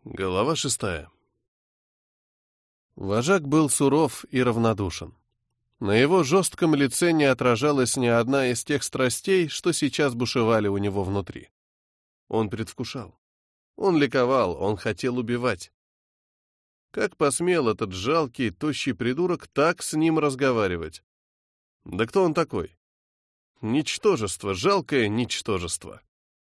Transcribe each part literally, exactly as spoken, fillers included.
Глава шестая. Вожак был суров и равнодушен. На его жестком лице не отражалась ни одна из тех страстей, что сейчас бушевали у него внутри. Он предвкушал. Он ликовал, он хотел убивать. Как посмел этот жалкий, тощий придурок так с ним разговаривать? Да кто он такой? Ничтожество, жалкое ничтожество.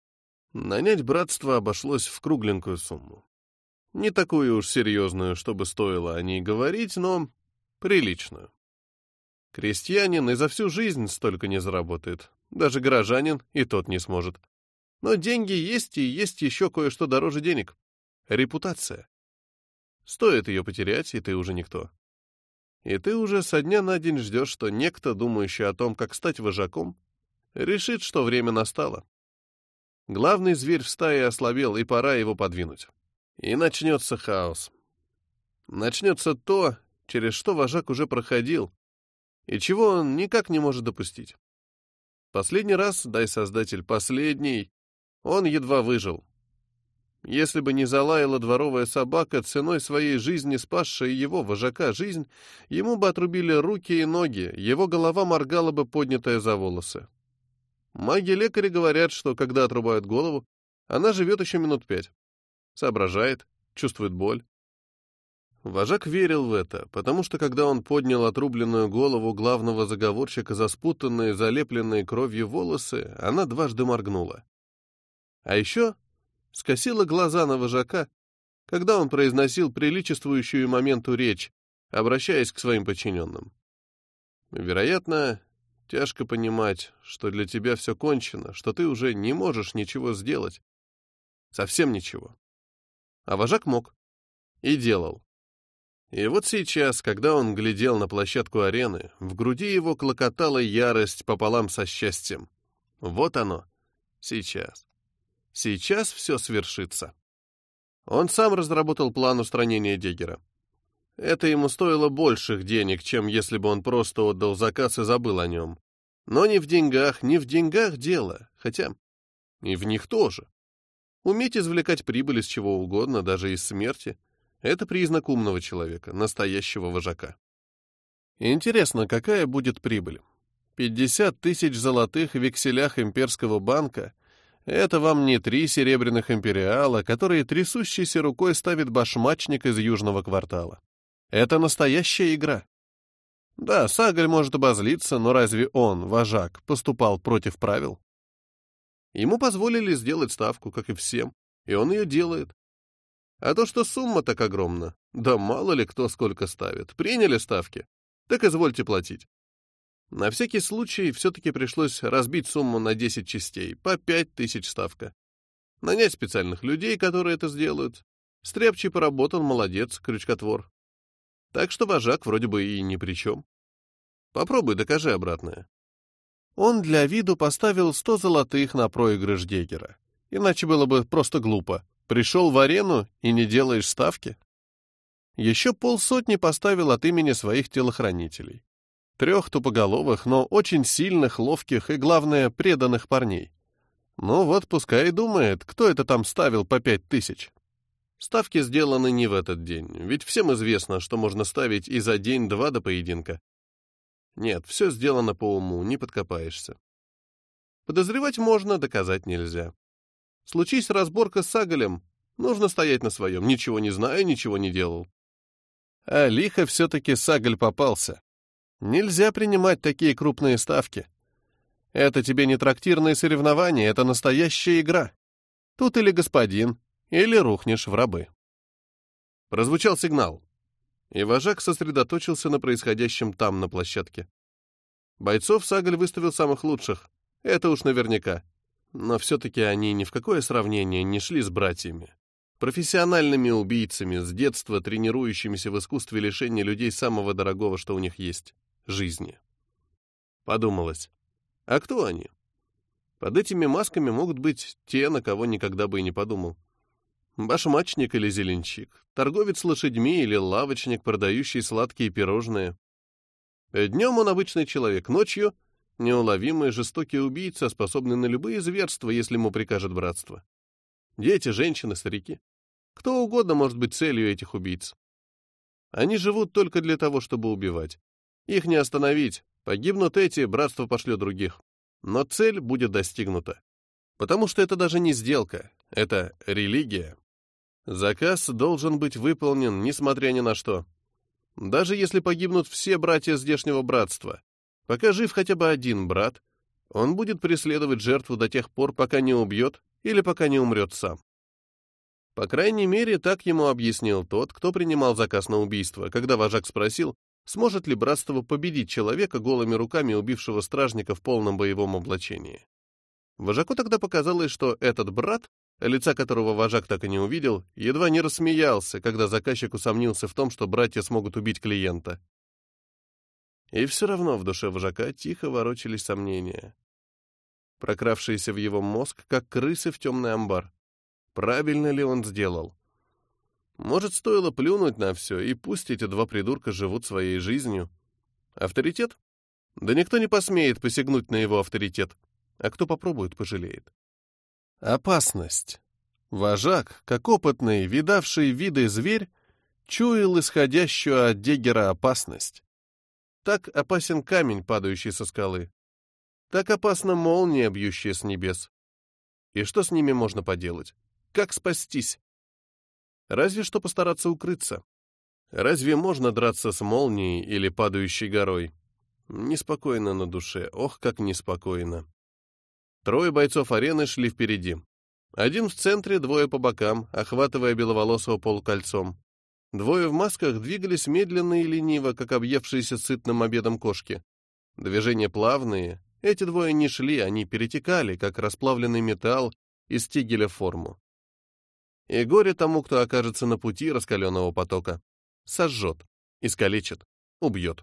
Нанять братство обошлось в кругленькую сумму. Не такую уж серьезную, чтобы стоило о ней говорить, но приличную. Крестьянин и за всю жизнь столько не заработает. Даже горожанин и тот не сможет. Но деньги есть, и есть еще кое-что дороже денег. Репутация. Стоит ее потерять, и ты уже никто. И ты уже со дня на день ждешь, что некто, думающий о том, как стать вожаком, решит, что время настало. Главный зверь в стае ослабел, и пора его подвинуть. И начнется хаос. Начнется то, через что вожак уже проходил, и чего он никак не может допустить. Последний раз, дай Создатель, последний, он едва выжил. Если бы не залаяла дворовая собака, ценой своей жизни спасшая его, вожака, жизнь, ему бы отрубили руки и ноги, его голова моргала бы, поднятая за волосы. Маги-лекари говорят, что когда отрубают голову, она живет еще минут пять. Соображает, чувствует боль. Вожак верил в это, потому что когда он поднял отрубленную голову главного заговорщика за спутанные, залепленные кровью волосы, она дважды моргнула. А еще скосила глаза на вожака, когда он произносил приличествующую моменту речь, обращаясь к своим подчиненным. Вероятно, тяжко понимать, что для тебя все кончено, что ты уже не можешь ничего сделать. Совсем ничего. А вожак мог. И делал. И вот сейчас, когда он глядел на площадку арены, в груди его клокотала ярость пополам со счастьем. Вот оно. Сейчас. Сейчас все свершится. Он сам разработал план устранения Деггера. Это ему стоило больших денег, чем если бы он просто отдал заказ и забыл о нем. Но не в деньгах, не в деньгах дело, хотя и в них тоже. Уметь извлекать прибыль из чего угодно, даже из смерти, это признак умного человека, настоящего вожака. Интересно, какая будет прибыль? пятьдесят тысяч золотых в векселях имперского банка — это вам не три серебряных империала, которые трясущейся рукой ставит башмачник из южного квартала. Это настоящая игра. Да, Сагаль может обозлиться, но разве он, вожак, поступал против правил? Ему позволили сделать ставку, как и всем, и он ее делает. А то, что сумма так огромна, да мало ли кто сколько ставит. Приняли ставки, так извольте платить. На всякий случай все-таки пришлось разбить сумму на десять частей, по пять тысяч ставка. Нанять специальных людей, которые это сделают. Стряпчий поработал, молодец, крючкотвор. Так что вожак вроде бы и ни при чем. Попробуй, докажи обратное. Он для виду поставил сто золотых на проигрыш Деггера. Иначе было бы просто глупо. Пришел в арену и не делаешь ставки. Еще полсотни поставил от имени своих телохранителей. Трех тупоголовых, но очень сильных, ловких и, главное, преданных парней. Ну вот пускай и думает, кто это там ставил по пять тысяч. Ставки сделаны не в этот день, ведь всем известно, что можно ставить и за день-два до поединка. Нет, все сделано по уму, не подкопаешься. Подозревать можно, доказать нельзя. Случись разборка с Сагалем, нужно стоять на своем, ничего не знаю, ничего не делал. А лихо все-таки Сагаль попался. Нельзя принимать такие крупные ставки. Это тебе не трактирные соревнования, это настоящая игра. Тут или господин, или рухнешь в рабы. Прозвучал сигнал, и вожак сосредоточился на происходящем там, на площадке. Бойцов Сагаль выставил самых лучших, это уж наверняка. Но все-таки они ни в какое сравнение не шли с братьями. Профессиональными убийцами, с детства тренирующимися в искусстве лишения людей самого дорогого, что у них есть — жизни. Подумалось, а кто они? Под этими масками могут быть те, на кого никогда бы и не подумал. Башмачник или зеленщик, торговец лошадьми или лавочник, продающий сладкие пирожные. Днем он обычный человек, ночью — неуловимый жестокий убийца, способный на любые зверства, если ему прикажет братство. Дети, женщины, старики. Кто угодно может быть целью этих убийц. Они живут только для того, чтобы убивать. Их не остановить. Погибнут эти, братство пошлет других. Но цель будет достигнута. Потому что это даже не сделка, это религия. Заказ должен быть выполнен, несмотря ни на что. Даже если погибнут все братья здешнего братства, пока жив хотя бы один брат, он будет преследовать жертву до тех пор, пока не убьет или пока не умрет сам. По крайней мере, так ему объяснил тот, кто принимал заказ на убийство, когда вожак спросил, сможет ли братство победить человека голыми руками, убившего стражника в полном боевом облачении. Вожаку тогда показалось, что этот брат, лица которого вожак так и не увидел, едва не рассмеялся, когда заказчик усомнился в том, что братья смогут убить клиента. И все равно в душе вожака тихо ворочались сомнения, прокравшиеся в его мозг, как крысы в темный амбар. Правильно ли он сделал? Может, стоило плюнуть на все, и пусть эти два придурка живут своей жизнью. Авторитет? Да никто не посмеет посягнуть на его авторитет, а кто попробует, пожалеет. Опасность. Вожак, как опытный, видавший виды зверь, чуял исходящую от Деггера опасность. Так опасен камень, падающий со скалы. Так опасна молния, бьющая с небес. И что с ними можно поделать? Как спастись? Разве что постараться укрыться. Разве можно драться с молнией или падающей горой? Неспокойно на душе, ох, как неспокойно. Трое бойцов арены шли впереди. Один в центре, двое по бокам, охватывая беловолосого полукольцом. Двое в масках двигались медленно и лениво, как объевшиеся сытным обедом кошки. Движения плавные. Эти двое не шли, они перетекали, как расплавленный металл из тигеля в форму. И горе тому, кто окажется на пути раскаленного потока. Сожжет, искалечит, убьет.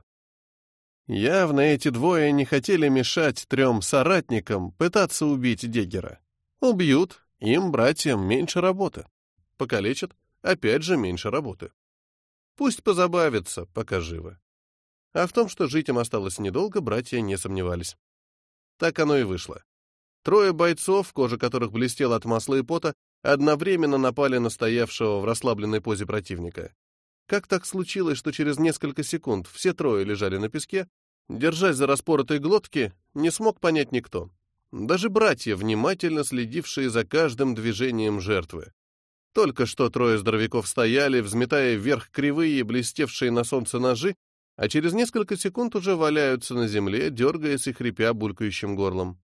Явно эти двое не хотели мешать трем соратникам пытаться убить Деггера. Убьют, им, братьям, меньше работы. Покалечат, опять же, меньше работы. Пусть позабавятся, пока живы. А в том, что жить им осталось недолго, братья не сомневались. Так оно и вышло. Трое бойцов, кожа которых блестела от масла и пота, одновременно напали на стоявшего в расслабленной позе противника. Как так случилось, что через несколько секунд все трое лежали на песке, держась за распоротые глотки, не смог понять никто. Даже братья, внимательно следившие за каждым движением жертвы. Только что трое здоровяков стояли, взметая вверх кривые, блестевшие на солнце ножи, а через несколько секунд уже валяются на земле, дергаясь и хрипя булькающим горлом.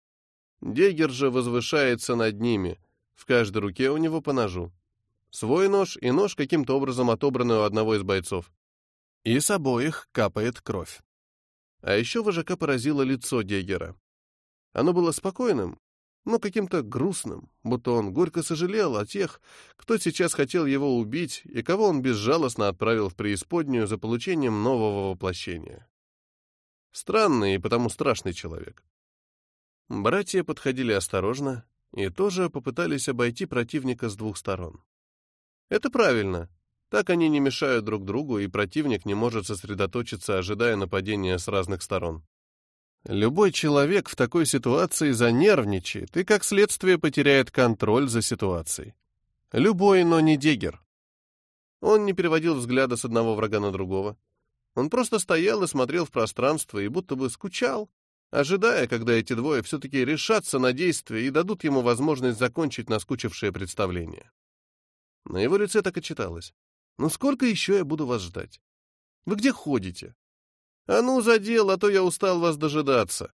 Деггер же возвышается над ними, в каждой руке у него по ножу. Свой нож и нож, каким-то образом отобранный у одного из бойцов. И с обоих капает кровь. А еще вожака поразило лицо Деггера. Оно было спокойным, но каким-то грустным, будто он горько сожалел о тех, кто сейчас хотел его убить и кого он безжалостно отправил в преисподнюю за получением нового воплощения. Странный и потому страшный человек. Братья подходили осторожно и тоже попытались обойти противника с двух сторон. Это правильно. Так они не мешают друг другу, и противник не может сосредоточиться, ожидая нападения с разных сторон. Любой человек в такой ситуации занервничает и, как следствие, потеряет контроль за ситуацией. Любой, но не Деггер. Он не переводил взгляда с одного врага на другого. Он просто стоял и смотрел в пространство и будто бы скучал, ожидая, когда эти двое все-таки решатся на действие и дадут ему возможность закончить наскучившее представление. На его лице так и читалось. «Ну сколько еще я буду вас ждать? Вы где ходите? А ну, за дело, а то я устал вас дожидаться».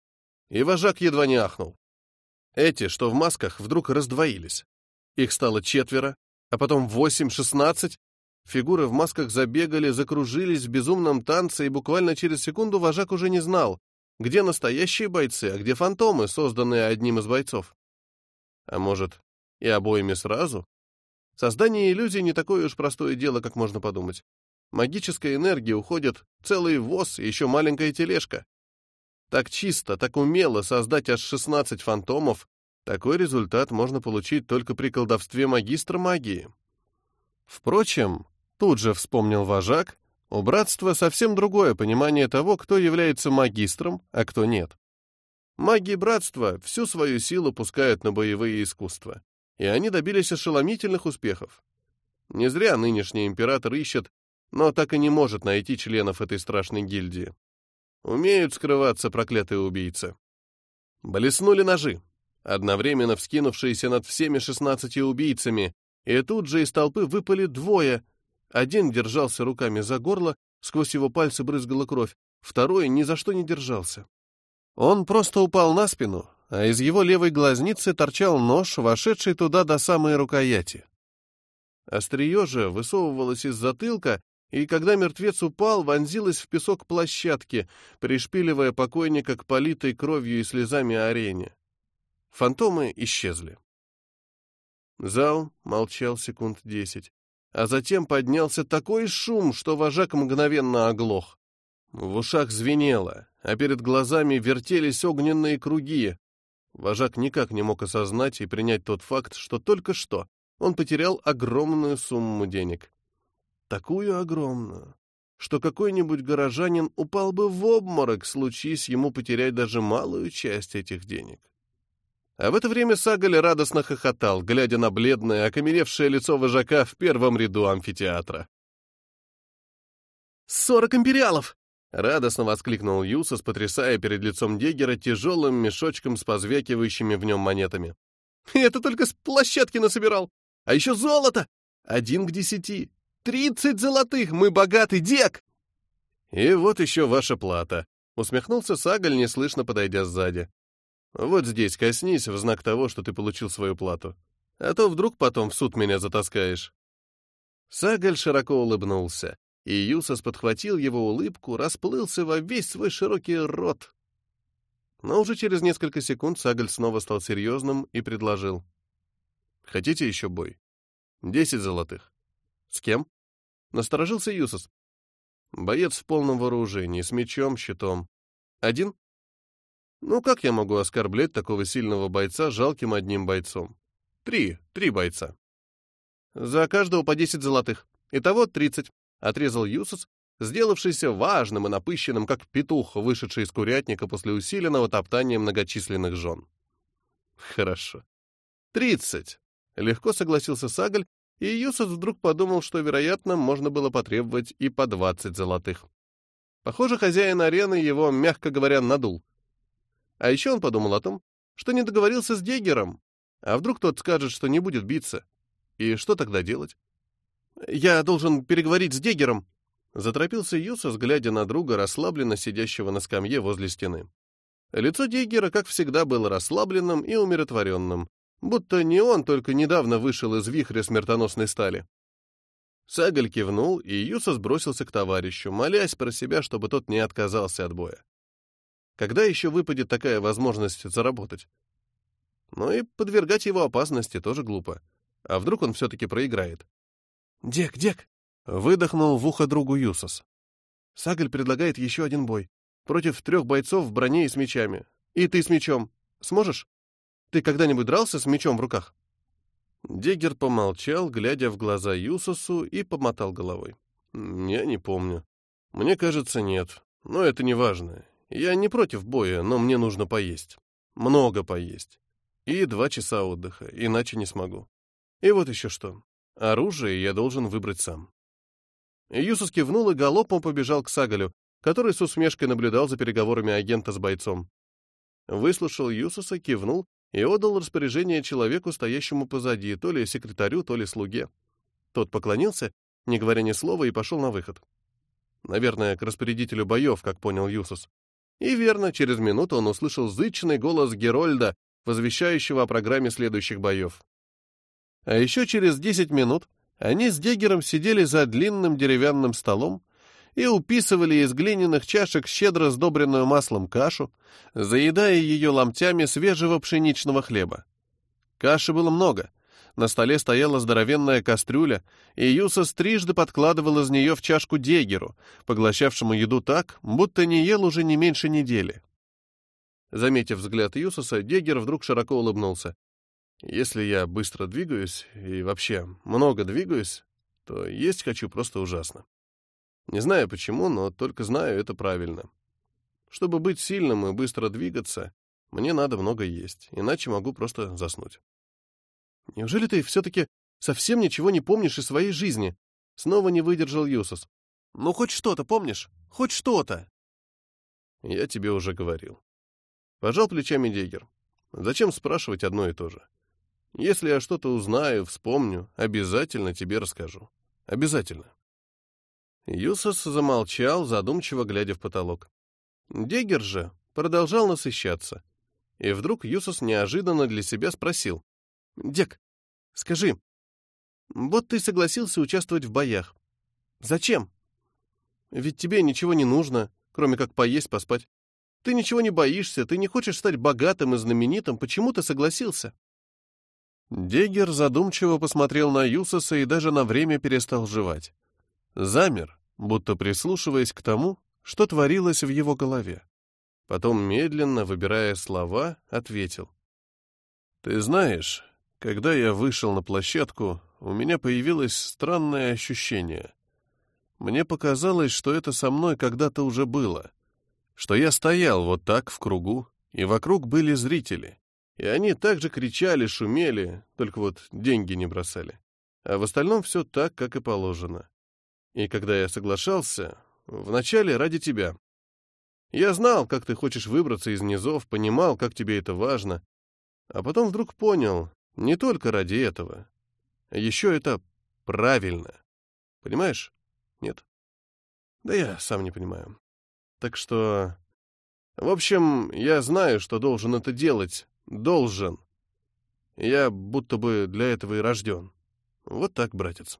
И вожак едва не ахнул. Эти, что в масках, вдруг раздвоились. Их стало четверо, а потом восемь, шестнадцать. Фигуры в масках забегали, закружились в безумном танце, и буквально через секунду вожак уже не знал, где настоящие бойцы, а где фантомы, созданные одним из бойцов. А может, и обоими сразу? Создание иллюзий не такое уж простое дело, как можно подумать. Магическая энергия уходит целый воз и еще маленькая тележка. Так чисто, так умело создать аж шестнадцать фантомов, такой результат можно получить только при колдовстве магистра магии. Впрочем, тут же вспомнил вожак, у братства совсем другое понимание того, кто является магистром, а кто нет. Маги братства всю свою силу пускают на боевые искусства. и они добились ошеломительных успехов. Не зря нынешний император ищет, но так и не может найти членов этой страшной гильдии. Умеют скрываться проклятые убийцы. Блеснули ножи, одновременно вскинувшиеся над всеми шестнадцатью убийцами, и тут же из толпы выпали двое. Один держался руками за горло, сквозь его пальцы брызгала кровь, второй ни за что не держался. Он просто упал на спину, а из его левой глазницы торчал нож, вошедший туда до самой рукояти. Острие же высовывалось из затылка, и когда мертвец упал, вонзилось в песок площадки, пришпиливая покойника к политой кровью и слезами арене. Фантомы исчезли. Зал молчал секунд десять, а затем поднялся такой шум, что вожак мгновенно оглох. В ушах звенело, а перед глазами вертелись огненные круги. Вожак никак не мог осознать и принять тот факт, что только что он потерял огромную сумму денег. Такую огромную, что какой-нибудь горожанин упал бы в обморок, случись ему потерять даже малую часть этих денег. А в это время Сагаль радостно хохотал, глядя на бледное, окаменевшее лицо вожака в первом ряду амфитеатра. «Сорок империалов!» — радостно воскликнул Юсос, потрясая перед лицом Деггера тяжелым мешочком с позвякивающими в нем монетами. «Это только с площадки насобирал! А еще золото! Один к десяти! Тридцать золотых! Мы богаты, Дек!» «И вот еще ваша плата!» — усмехнулся Сагаль, неслышно подойдя сзади. «Вот здесь коснись в знак того, что ты получил свою плату. А то вдруг потом в суд меня затаскаешь». Сагаль широко улыбнулся, и Юсос подхватил его улыбку, расплылся во весь свой широкий рот. Но уже через несколько секунд Сагаль снова стал серьезным и предложил. «Хотите еще бой? Десять золотых». «С кем?» — насторожился Юсос. «Боец в полном вооружении, с мечом, щитом. Один? Ну, как я могу оскорблять такого сильного бойца жалким одним бойцом? Три, три бойца. За каждого по десять золотых. Итого тридцать», — отрезал Юсос, сделавшийся важным и напыщенным, как петух, вышедший из курятника после усиленного топтания многочисленных жен. «Хорошо. Тридцать», — легко согласился Сагаль, и Юсос вдруг подумал, что, вероятно, можно было потребовать и по двадцать золотых. Похоже, хозяин арены его, мягко говоря, надул. А еще он подумал о том, что не договорился с Деггером. А вдруг тот скажет, что не будет биться? И что тогда делать? «Я должен переговорить с Деггером», — заторопился Юсос, глядя на друга, расслабленно сидящего на скамье возле стены. Лицо Деггера, как всегда, было расслабленным и умиротворенным, будто не он только недавно вышел из вихря смертоносной стали. Сагаль кивнул, и Юсос бросился к товарищу, молясь про себя, чтобы тот не отказался от боя. Когда еще выпадет такая возможность заработать? Но и подвергать его опасности тоже глупо. А вдруг он все-таки проиграет? «Дек, Дек!» — выдохнул в ухо другу Юсос. «Сагаль предлагает еще один бой. Против трех бойцов в броне и с мечами. И ты с мечом. Сможешь? Ты когда-нибудь дрался с мечом в руках?» Деггер помолчал, глядя в глаза Юсосу, и помотал головой. «Я не помню. Мне кажется, нет. Но это не важно. Я не против боя, но мне нужно поесть. Много поесть. И два часа отдыха, иначе не смогу. И вот еще что. Оружие я должен выбрать сам». Юсос кивнул и галопом побежал к Сагалю, который с усмешкой наблюдал за переговорами агента с бойцом. Выслушал Юсоса, кивнул и отдал распоряжение человеку, стоящему позади, то ли секретарю, то ли слуге. Тот поклонился, не говоря ни слова, и пошел на выход. Наверное, к распорядителю боев, как понял Юсос. И верно, через минуту он услышал зычный голос Герольда, возвещающего о программе следующих боев. А еще через десять минут они с Деггером сидели за длинным деревянным столом и уписывали из глиняных чашек щедро сдобренную маслом кашу, заедая ее ломтями свежего пшеничного хлеба. Каши было много. На столе стояла здоровенная кастрюля, и Юсос трижды подкладывал из нее в чашку Деггеру, поглощавшему еду так, будто не ел уже не меньше недели. Заметив взгляд Юсоса, Деггер вдруг широко улыбнулся. «Если я быстро двигаюсь, и вообще много двигаюсь, то есть хочу просто ужасно. Не знаю почему, но только знаю, это правильно. Чтобы быть сильным и быстро двигаться, мне надо много есть, иначе могу просто заснуть». Неужели ты все-таки совсем ничего не помнишь из своей жизни? Снова не выдержал Юсос. Ну, хоть что-то помнишь? Хоть что-то. Я тебе уже говорил. Пожал плечами Дегер. Зачем спрашивать одно и то же? Если я что-то узнаю, вспомню, обязательно тебе расскажу. Обязательно. Юсос замолчал, задумчиво глядя в потолок. Дегер же продолжал насыщаться. И вдруг Юсос неожиданно для себя спросил. «Дек, скажи, вот ты согласился участвовать в боях. Зачем? Ведь тебе ничего не нужно, кроме как поесть, поспать. Ты ничего не боишься, ты не хочешь стать богатым и знаменитым. Почему ты согласился?» Дегер задумчиво посмотрел на Юсоса и даже на время перестал жевать. Замер, будто прислушиваясь к тому, что творилось в его голове. Потом, медленно, выбирая слова, ответил. «Ты знаешь, когда я вышел на площадку, у меня появилось странное ощущение. Мне показалось, что это со мной когда-то уже было, что я стоял вот так в кругу, и вокруг были зрители, и они также кричали, шумели, только вот деньги не бросали. А в остальном все так, как и положено. И когда я соглашался, вначале ради тебя. Я знал, как ты хочешь выбраться из низов, понимал, как тебе это важно, а потом вдруг понял, не только ради этого. Еще это правильно. Понимаешь? Нет? Да я сам не понимаю. Так что... В общем, я знаю, что должен это делать. Должен. Я будто бы для этого и рожден. Вот так, братец.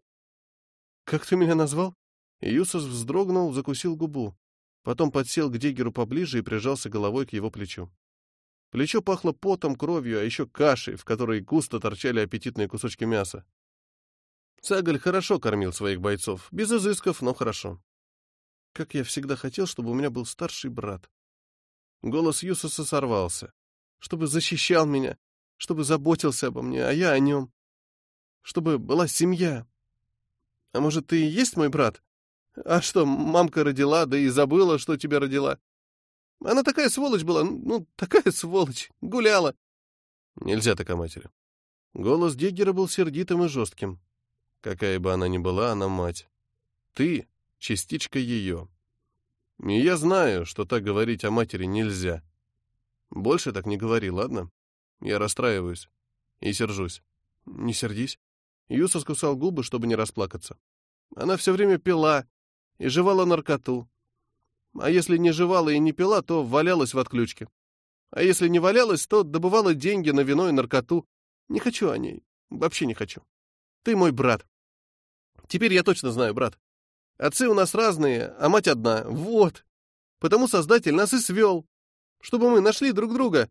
Как ты меня назвал? Юсос вздрогнул, закусил губу. Потом подсел к Дегеру поближе и прижался головой к его плечу. Плечо пахло потом, кровью, а еще кашей, в которой густо торчали аппетитные кусочки мяса. Цагаль хорошо кормил своих бойцов, без изысков, но хорошо. Как я всегда хотел, чтобы у меня был старший брат. Голос Юсоса сорвался. Чтобы защищал меня, чтобы заботился обо мне, а я о нем. Чтобы была семья. А может, ты и есть мой брат? А что, мамка родила, да и забыла, что тебя родила? Она такая сволочь была, ну, такая сволочь, гуляла. Нельзя так о матери. Голос Деггера был сердитым и жестким. Какая бы она ни была, она мать. Ты — частичка ее. И я знаю, что так говорить о матери нельзя. Больше так не говори, ладно? Я расстраиваюсь и сержусь. Не сердись. Юсос кусал губы, чтобы не расплакаться. Она все время пила и жевала наркоту. А если не жевала и не пила, то валялась в отключке. А если не валялась, то добывала деньги на вино и наркоту. Не хочу о ней. Вообще не хочу. Ты мой брат. Теперь я точно знаю, брат. Отцы у нас разные, а мать одна. Вот. Потому Создатель нас и свел. Чтобы мы нашли друг друга.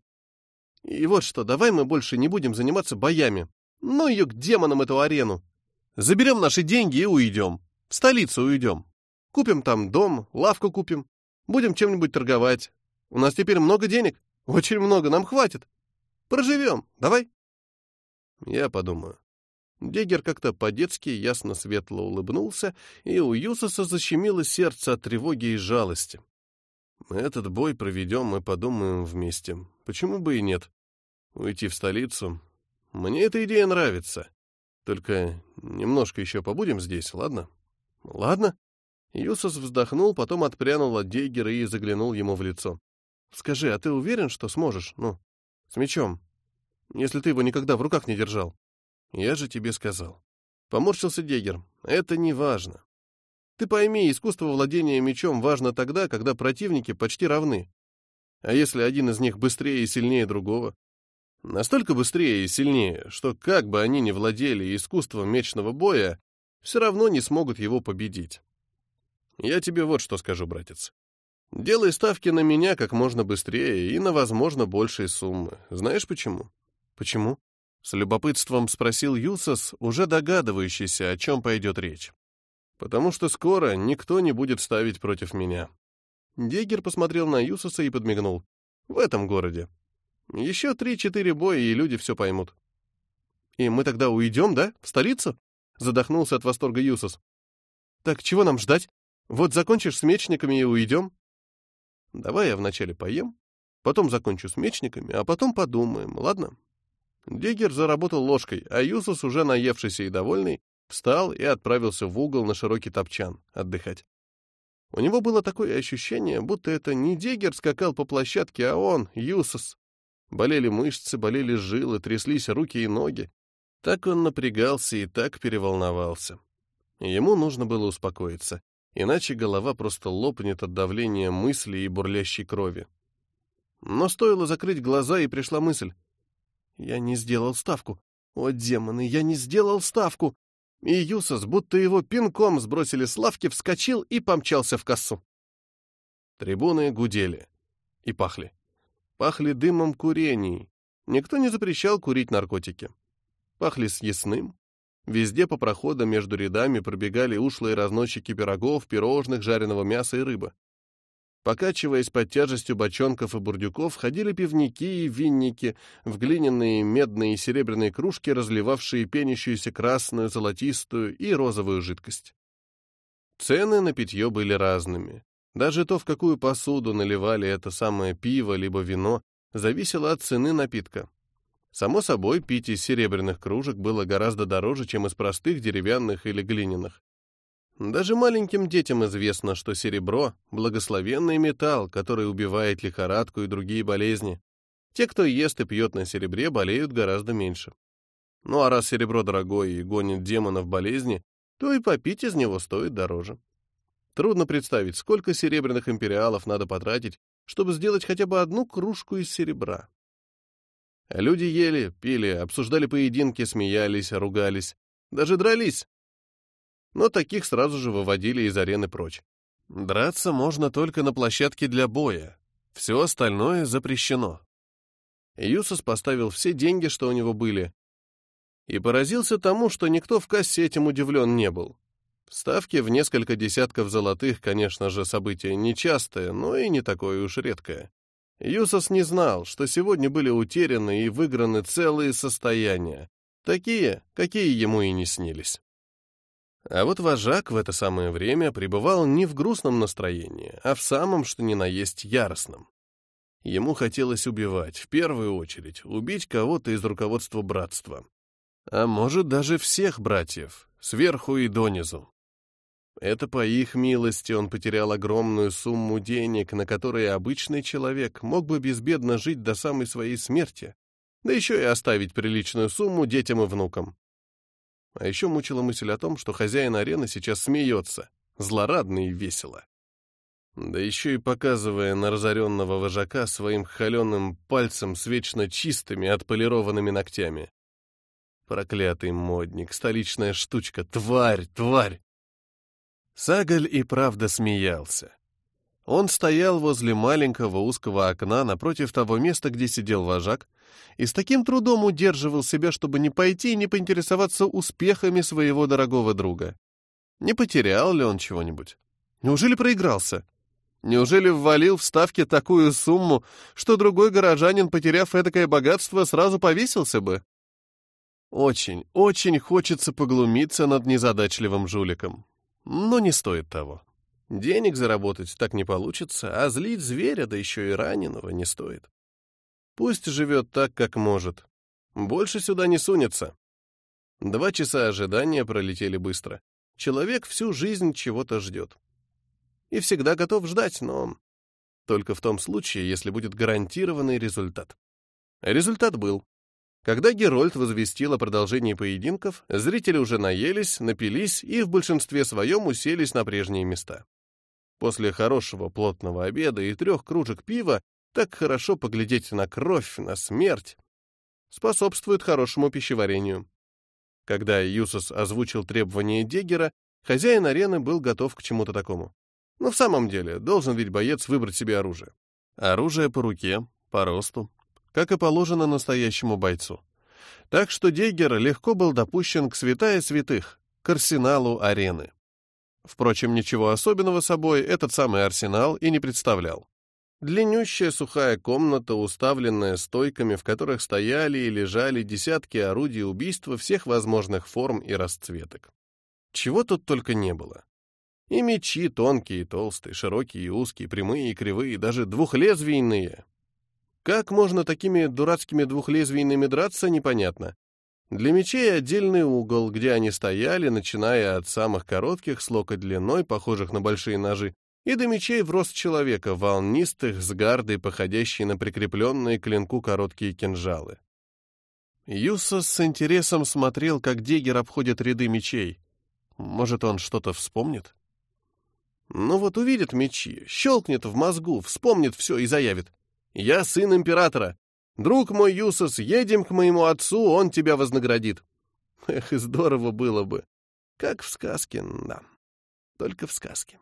И вот что, давай мы больше не будем заниматься боями. Ну ее к демонам, эту арену. Заберем наши деньги и уйдем. В столицу уйдем. Купим там дом, лавку купим. Будем чем-нибудь торговать. У нас теперь много денег. Очень много, нам хватит. Проживем, давай. Я подумаю. Деггер как-то по-детски ясно светло улыбнулся, и у Юсоса защемило сердце от тревоги и жалости. Этот бой проведем и подумаем вместе. Почему бы и нет? Уйти в столицу. Мне эта идея нравится. Только немножко еще побудем здесь, ладно? Ладно. Юсос вздохнул, потом отпрянул от Деггера и заглянул ему в лицо. Скажи, а ты уверен, что сможешь? Ну, с мечом. Если ты его никогда в руках не держал. Я же тебе сказал. Поморщился Деггер. Это не важно. Ты пойми, искусство владения мечом важно тогда, когда противники почти равны. А если один из них быстрее и сильнее другого? Настолько быстрее и сильнее, что как бы они ни владели искусством мечного боя, все равно не смогут его победить. Я тебе вот что скажу, братец. Делай ставки на меня как можно быстрее и на, возможно, большие суммы. Знаешь почему? Почему? С любопытством спросил Юсос, уже догадывающийся, о чем пойдет речь. Потому что скоро никто не будет ставить против меня. Деггер посмотрел на Юсоса и подмигнул. В этом городе. Еще три-четыре боя, и люди все поймут. И мы тогда уйдем, да? В столицу? Задохнулся от восторга Юсос. Так чего нам ждать? Вот закончишь с мечниками и уйдем. Давай я вначале поем, потом закончу с мечниками, а потом подумаем, ладно? Диггер заработал ложкой, а Юсус, уже наевшийся и довольный, встал и отправился в угол на широкий топчан отдыхать. У него было такое ощущение, будто это не Диггер скакал по площадке, а он, Юсус. Болели мышцы, болели жилы, тряслись руки и ноги. Так он напрягался и так переволновался. Ему нужно было успокоиться, иначе голова просто лопнет от давления мыслей и бурлящей крови. Но стоило закрыть глаза, и пришла мысль. Я не сделал ставку. О, демоны, я не сделал ставку. И Юсус, будто его пинком сбросили с лавки, вскочил и помчался в кассу. Трибуны гудели и пахли. Пахли дымом курений. Никто не запрещал курить наркотики. Пахли съестным. Везде по проходам между рядами пробегали ушлые разносчики пирогов, пирожных, жареного мяса и рыбы. Покачиваясь под тяжестью бочонков и бурдюков, ходили пивники и винники в глиняные, медные и серебряные кружки, разливавшие пенящуюся красную, золотистую и розовую жидкость. Цены на питье были разными. Даже то, в какую посуду наливали это самое пиво либо вино, зависело от цены напитка. Само собой, пить из серебряных кружек было гораздо дороже, чем из простых деревянных или глиняных. Даже маленьким детям известно, что серебро — благословенный металл, который убивает лихорадку и другие болезни. Те, кто ест и пьет на серебре, болеют гораздо меньше. Ну а раз серебро дорогое и гонит демонов болезни, то и попить из него стоит дороже. Трудно представить, сколько серебряных империалов надо потратить, чтобы сделать хотя бы одну кружку из серебра. Люди ели, пили, обсуждали поединки, смеялись, ругались, даже дрались. Но таких сразу же выводили из арены прочь. Драться можно только на площадке для боя. Все остальное запрещено. Юсус поставил все деньги, что у него были, и поразился тому, что никто в кассе этим удивлен не был. Ставки в несколько десятков золотых, конечно же, событие нечастое, но и не такое уж редкое. Юсус не знал, что сегодня были утеряны и выиграны целые состояния, такие, какие ему и не снились. А вот вожак в это самое время пребывал не в грустном настроении, а в самом, что ни на есть, яростном. Ему хотелось убивать, в первую очередь, убить кого-то из руководства братства. А может, даже всех братьев, сверху и донизу. Это по их милости он потерял огромную сумму денег, на которые обычный человек мог бы безбедно жить до самой своей смерти, да еще и оставить приличную сумму детям и внукам. А еще мучила мысль о том, что хозяин арены сейчас смеется, злорадно и весело. Да еще и показывая на разоренного вожака своим холеным пальцем с вечно чистыми отполированными ногтями. Проклятый модник, столичная штучка, тварь, тварь! Сагаль и правда смеялся. Он стоял возле маленького узкого окна напротив того места, где сидел вожак, и с таким трудом удерживал себя, чтобы не пойти и не поинтересоваться успехами своего дорогого друга. Не потерял ли он чего-нибудь? Неужели проигрался? Неужели ввалил в ставки такую сумму, что другой горожанин, потеряв эдакое богатство, сразу повесился бы? Очень, очень хочется поглумиться над незадачливым жуликом. Но не стоит того. Денег заработать так не получится, а злить зверя, да еще и раненого, не стоит. Пусть живет так, как может. Больше сюда не сунется. Два часа ожидания пролетели быстро. Человек всю жизнь чего-то ждет. И всегда готов ждать, но только в том случае, если будет гарантированный результат. Результат был. Когда Герольд возвестил о продолжении поединков, зрители уже наелись, напились и в большинстве своем уселись на прежние места. После хорошего плотного обеда и трех кружек пива так хорошо поглядеть на кровь, на смерть способствует хорошему пищеварению. Когда Юсус озвучил требования Деггера, хозяин арены был готов к чему-то такому. Но в самом деле, должен ведь боец выбрать себе оружие. Оружие по руке, по росту, как и положено настоящему бойцу. Так что Деггер легко был допущен к святая святых, к арсеналу арены. Впрочем, ничего особенного собой этот самый арсенал и не представлял. Длиннющая сухая комната, уставленная стойками, в которых стояли и лежали десятки орудий убийства всех возможных форм и расцветок. Чего тут только не было. И мечи тонкие и толстые, широкие и узкие, прямые и кривые, даже двухлезвийные. Как можно такими дурацкими двухлезвийными драться, непонятно. Для мечей отдельный угол, где они стояли, начиная от самых коротких, с локоть длиной, похожих на большие ножи, и до мечей в рост человека, волнистых, с гардой, походящей на прикрепленные к клинку короткие кинжалы. Юссос с интересом смотрел, как Дегер обходит ряды мечей. Может, он что-то вспомнит? Ну вот увидит мечи, щелкнет в мозгу, вспомнит все и заявит: «Я сын императора. Друг мой Юссос, едем к моему отцу, он тебя вознаградит». Эх, и здорово было бы. Как в сказке, да. Только в сказке.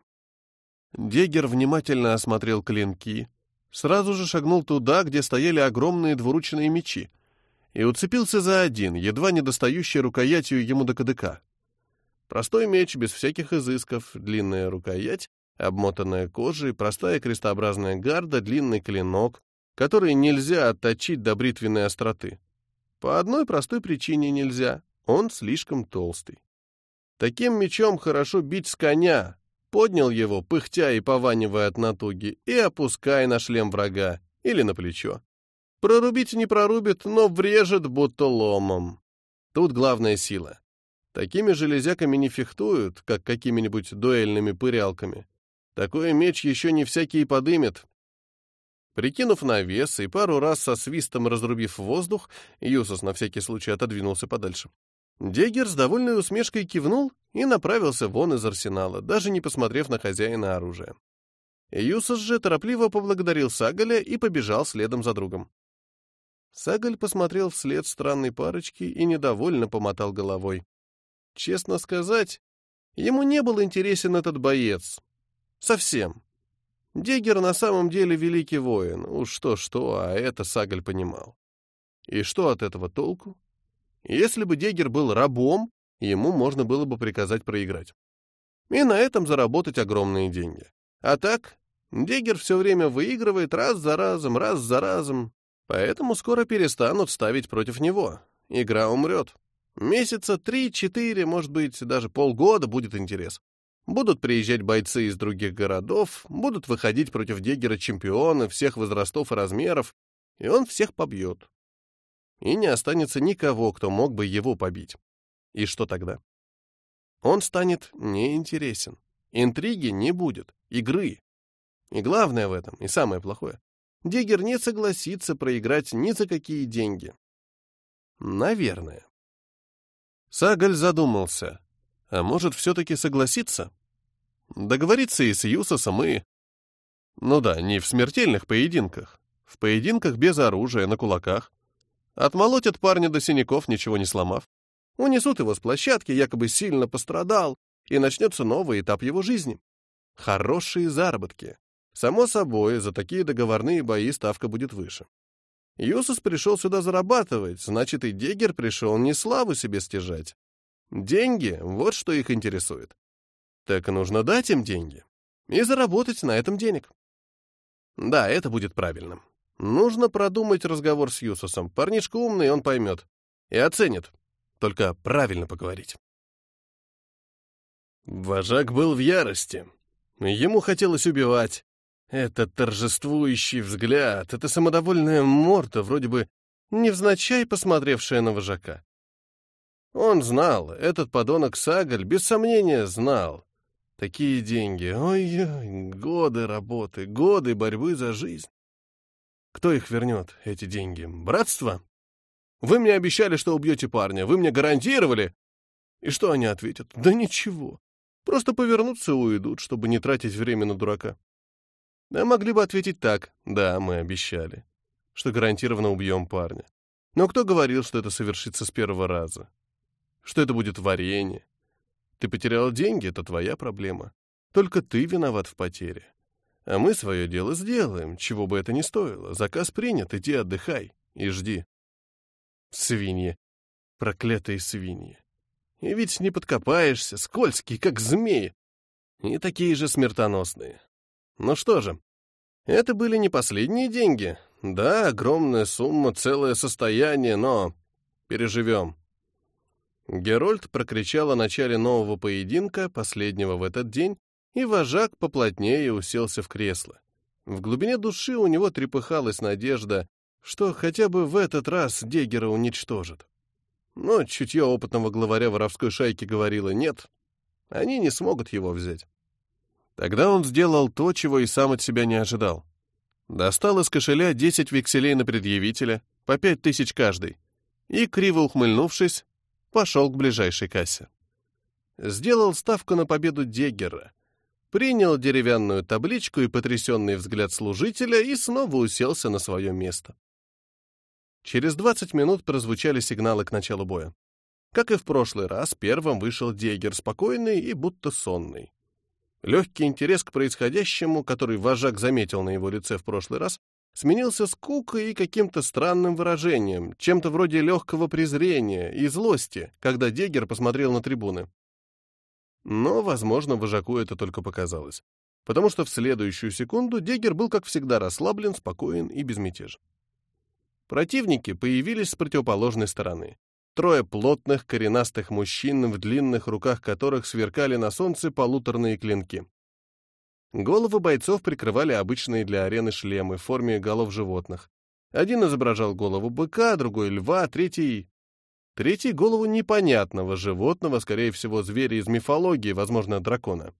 Дегер внимательно осмотрел клинки, сразу же шагнул туда, где стояли огромные двуручные мечи, и уцепился за один, едва не достающий рукоятью ему до кадыка. Простой меч, без всяких изысков, длинная рукоять, обмотанная кожей, простая крестообразная гарда, длинный клинок, который нельзя отточить до бритвенной остроты. По одной простой причине нельзя — он слишком толстый. Таким мечом хорошо бить с коня. Поднял его, пыхтя и пованивая от натуги, и опускай на шлем врага или на плечо. Прорубить не прорубит, но врежет будто ломом. Тут главная сила. Такими железяками не фехтуют, как какими-нибудь дуэльными пырялками. Такой меч еще не всякий подымет. Прикинув на вес и пару раз со свистом разрубив воздух, Юссос на всякий случай отодвинулся подальше. Дегер с довольной усмешкой кивнул и направился вон из арсенала, даже не посмотрев на хозяина оружия. Юссос же торопливо поблагодарил Сагаля и побежал следом за другом. Сагаль посмотрел вслед странной парочки и недовольно помотал головой. Честно сказать, ему не был интересен этот боец. Совсем. Дегер на самом деле великий воин, уж что-что, а это Сагаль понимал. И что от этого толку? Если бы Дегер был рабом, ему можно было бы приказать проиграть. И на этом заработать огромные деньги. А так, Дегер все время выигрывает раз за разом, раз за разом. Поэтому скоро перестанут ставить против него. Игра умрет. Месяца три-четыре, может быть, даже полгода будет интерес. Будут приезжать бойцы из других городов, будут выходить против Дегера чемпионы всех возрастов и размеров, и он всех побьет. И не останется никого, кто мог бы его побить. И что тогда? Он станет неинтересен. Интриги не будет, игры. И главное в этом, и самое плохое, Дегер не согласится проиграть ни за какие деньги. Наверное. Сагаль задумался. А может, все-таки согласиться? Договориться и с Юссосом, и... Ну да, не в смертельных поединках. В поединках без оружия, на кулаках. Отмолотят парня до синяков, ничего не сломав. Унесут его с площадки, якобы сильно пострадал, и начнется новый этап его жизни. Хорошие заработки. Само собой, за такие договорные бои ставка будет выше. Юссос пришел сюда зарабатывать, значит, и Дегер пришел не славу себе стяжать. Деньги — вот что их интересует. Так нужно дать им деньги и заработать на этом денег. Да, это будет правильным. Нужно продумать разговор с Юссосом. Парнишка умный, он поймет. И оценит. Только правильно поговорить. Вожак был в ярости. Ему хотелось убивать. Этот торжествующий взгляд, эта самодовольная морда, вроде бы невзначай посмотревшая на вожака. Он знал, этот подонок Сагаль, без сомнения, знал. Такие деньги, ой-ой, годы работы, годы борьбы за жизнь. Кто их вернет, эти деньги? Братство? Вы мне обещали, что убьете парня, вы мне гарантировали. И что они ответят? Да ничего. Просто повернутся и уйдут, чтобы не тратить время на дурака. А могли бы ответить так: да, мы обещали, что гарантированно убьем парня. Но кто говорил, что это совершится с первого раза? Что это будет варенье? Ты потерял деньги — это твоя проблема. Только ты виноват в потере. А мы свое дело сделаем, чего бы это ни стоило. Заказ принят, иди отдыхай и жди. Свиньи. Проклятые свиньи. И ведь не подкопаешься, скользкие, как змеи. И такие же смертоносные. Ну что же, это были не последние деньги. Да, огромная сумма, целое состояние, но переживем. Герольд прокричал о начале нового поединка, последнего в этот день, и вожак поплотнее уселся в кресло. В глубине души у него трепыхалась надежда, что хотя бы в этот раз Деггера уничтожат. Но чутье опытного главаря воровской шайки говорило «нет, они не смогут его взять». Тогда он сделал то, чего и сам от себя не ожидал. Достал из кошеля десять векселей на предъявителя, по пять тысяч каждый, и, криво ухмыльнувшись, пошел к ближайшей кассе. Сделал ставку на победу Деггера, принял деревянную табличку и потрясенный взгляд служителя и снова уселся на свое место. Через двадцать минут прозвучали сигналы к началу боя. Как и в прошлый раз, первым вышел Деггер, спокойный и будто сонный. Легкий интерес к происходящему, который вожак заметил на его лице в прошлый раз, сменился скукой и каким-то странным выражением, чем-то вроде легкого презрения и злости, когда Деггер посмотрел на трибуны. Но, возможно, вожаку это только показалось, потому что в следующую секунду Деггер был, как всегда, расслаблен, спокоен и безмятежен. Противники появились с противоположной стороны. Трое плотных, коренастых мужчин, в длинных руках которых сверкали на солнце полуторные клинки. Головы бойцов прикрывали обычные для арены шлемы в форме голов животных. Один изображал голову быка, другой — льва, третий... Третий — голову непонятного животного, скорее всего, зверя из мифологии, возможно, дракона.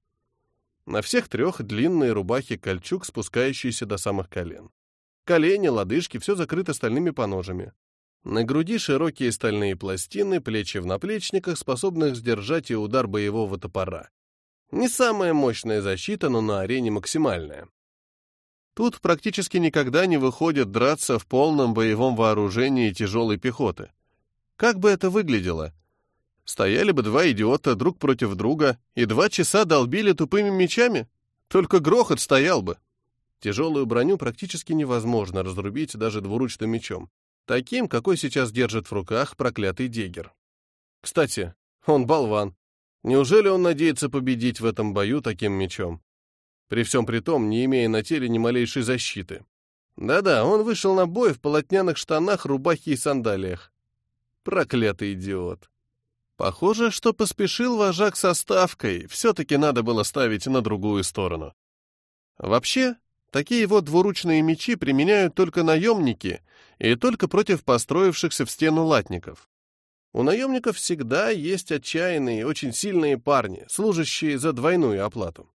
На всех трех длинные рубахи кольчуг, спускающиеся до самых колен. Колени, лодыжки — все закрыто стальными поножами. На груди широкие стальные пластины, плечи в наплечниках, способных сдержать и удар боевого топора. Не самая мощная защита, но на арене максимальная. Тут практически никогда не выходят драться в полном боевом вооружении тяжелой пехоты. Как бы это выглядело? Стояли бы два идиота друг против друга и два часа долбили тупыми мечами? Только грохот стоял бы. Тяжелую броню практически невозможно разрубить даже двуручным мечом, таким, какой сейчас держит в руках проклятый Деггер. Кстати, он болван. Неужели он надеется победить в этом бою таким мечом? При всем при том, не имея на теле ни малейшей защиты. Да-да, он вышел на бой в полотняных штанах, рубахе и сандалиях. Проклятый идиот. Похоже, что поспешил вожак со ставкой, все-таки надо было ставить на другую сторону. Вообще, такие вот двуручные мечи применяют только наемники и только против построившихся в стену латников. У наемников всегда есть отчаянные, очень сильные парни, служащие за двойную оплату.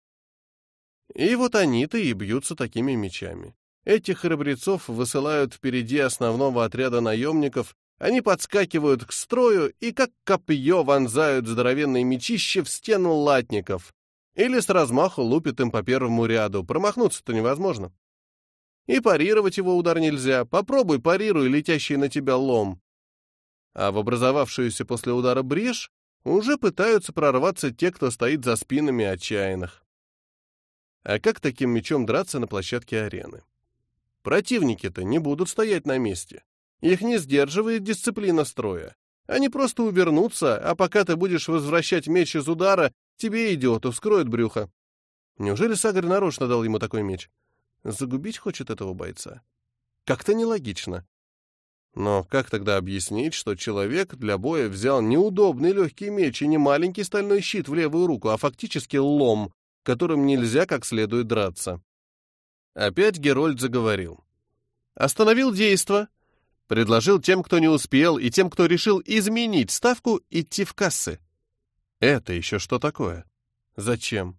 И вот они-то и бьются такими мечами. Этих храбрецов высылают впереди основного отряда наемников, они подскакивают к строю и как копье вонзают здоровенные мечища в стену латников. Или с размаху лупит им по первому ряду, промахнуться-то невозможно. И парировать его удар нельзя, попробуй парируй летящий на тебя лом. А в образовавшуюся после удара брешь уже пытаются прорваться те, кто стоит за спинами отчаянных. А как таким мечом драться на площадке арены? Противники-то не будут стоять на месте. Их не сдерживает дисциплина строя. Они просто увернутся, а пока ты будешь возвращать меч из удара, тебе, идиоту, вскроет брюхо. Неужели Сагарь нарочно дал ему такой меч? Загубить хочет этого бойца? Как-то нелогично. Но как тогда объяснить, что человек для боя взял неудобный легкий меч и не маленький стальной щит в левую руку, а фактически лом, которым нельзя как следует драться? Опять Герольд заговорил. Остановил действо. Предложил тем, кто не успел, и тем, кто решил изменить ставку, идти в кассы. Это еще что такое? Зачем?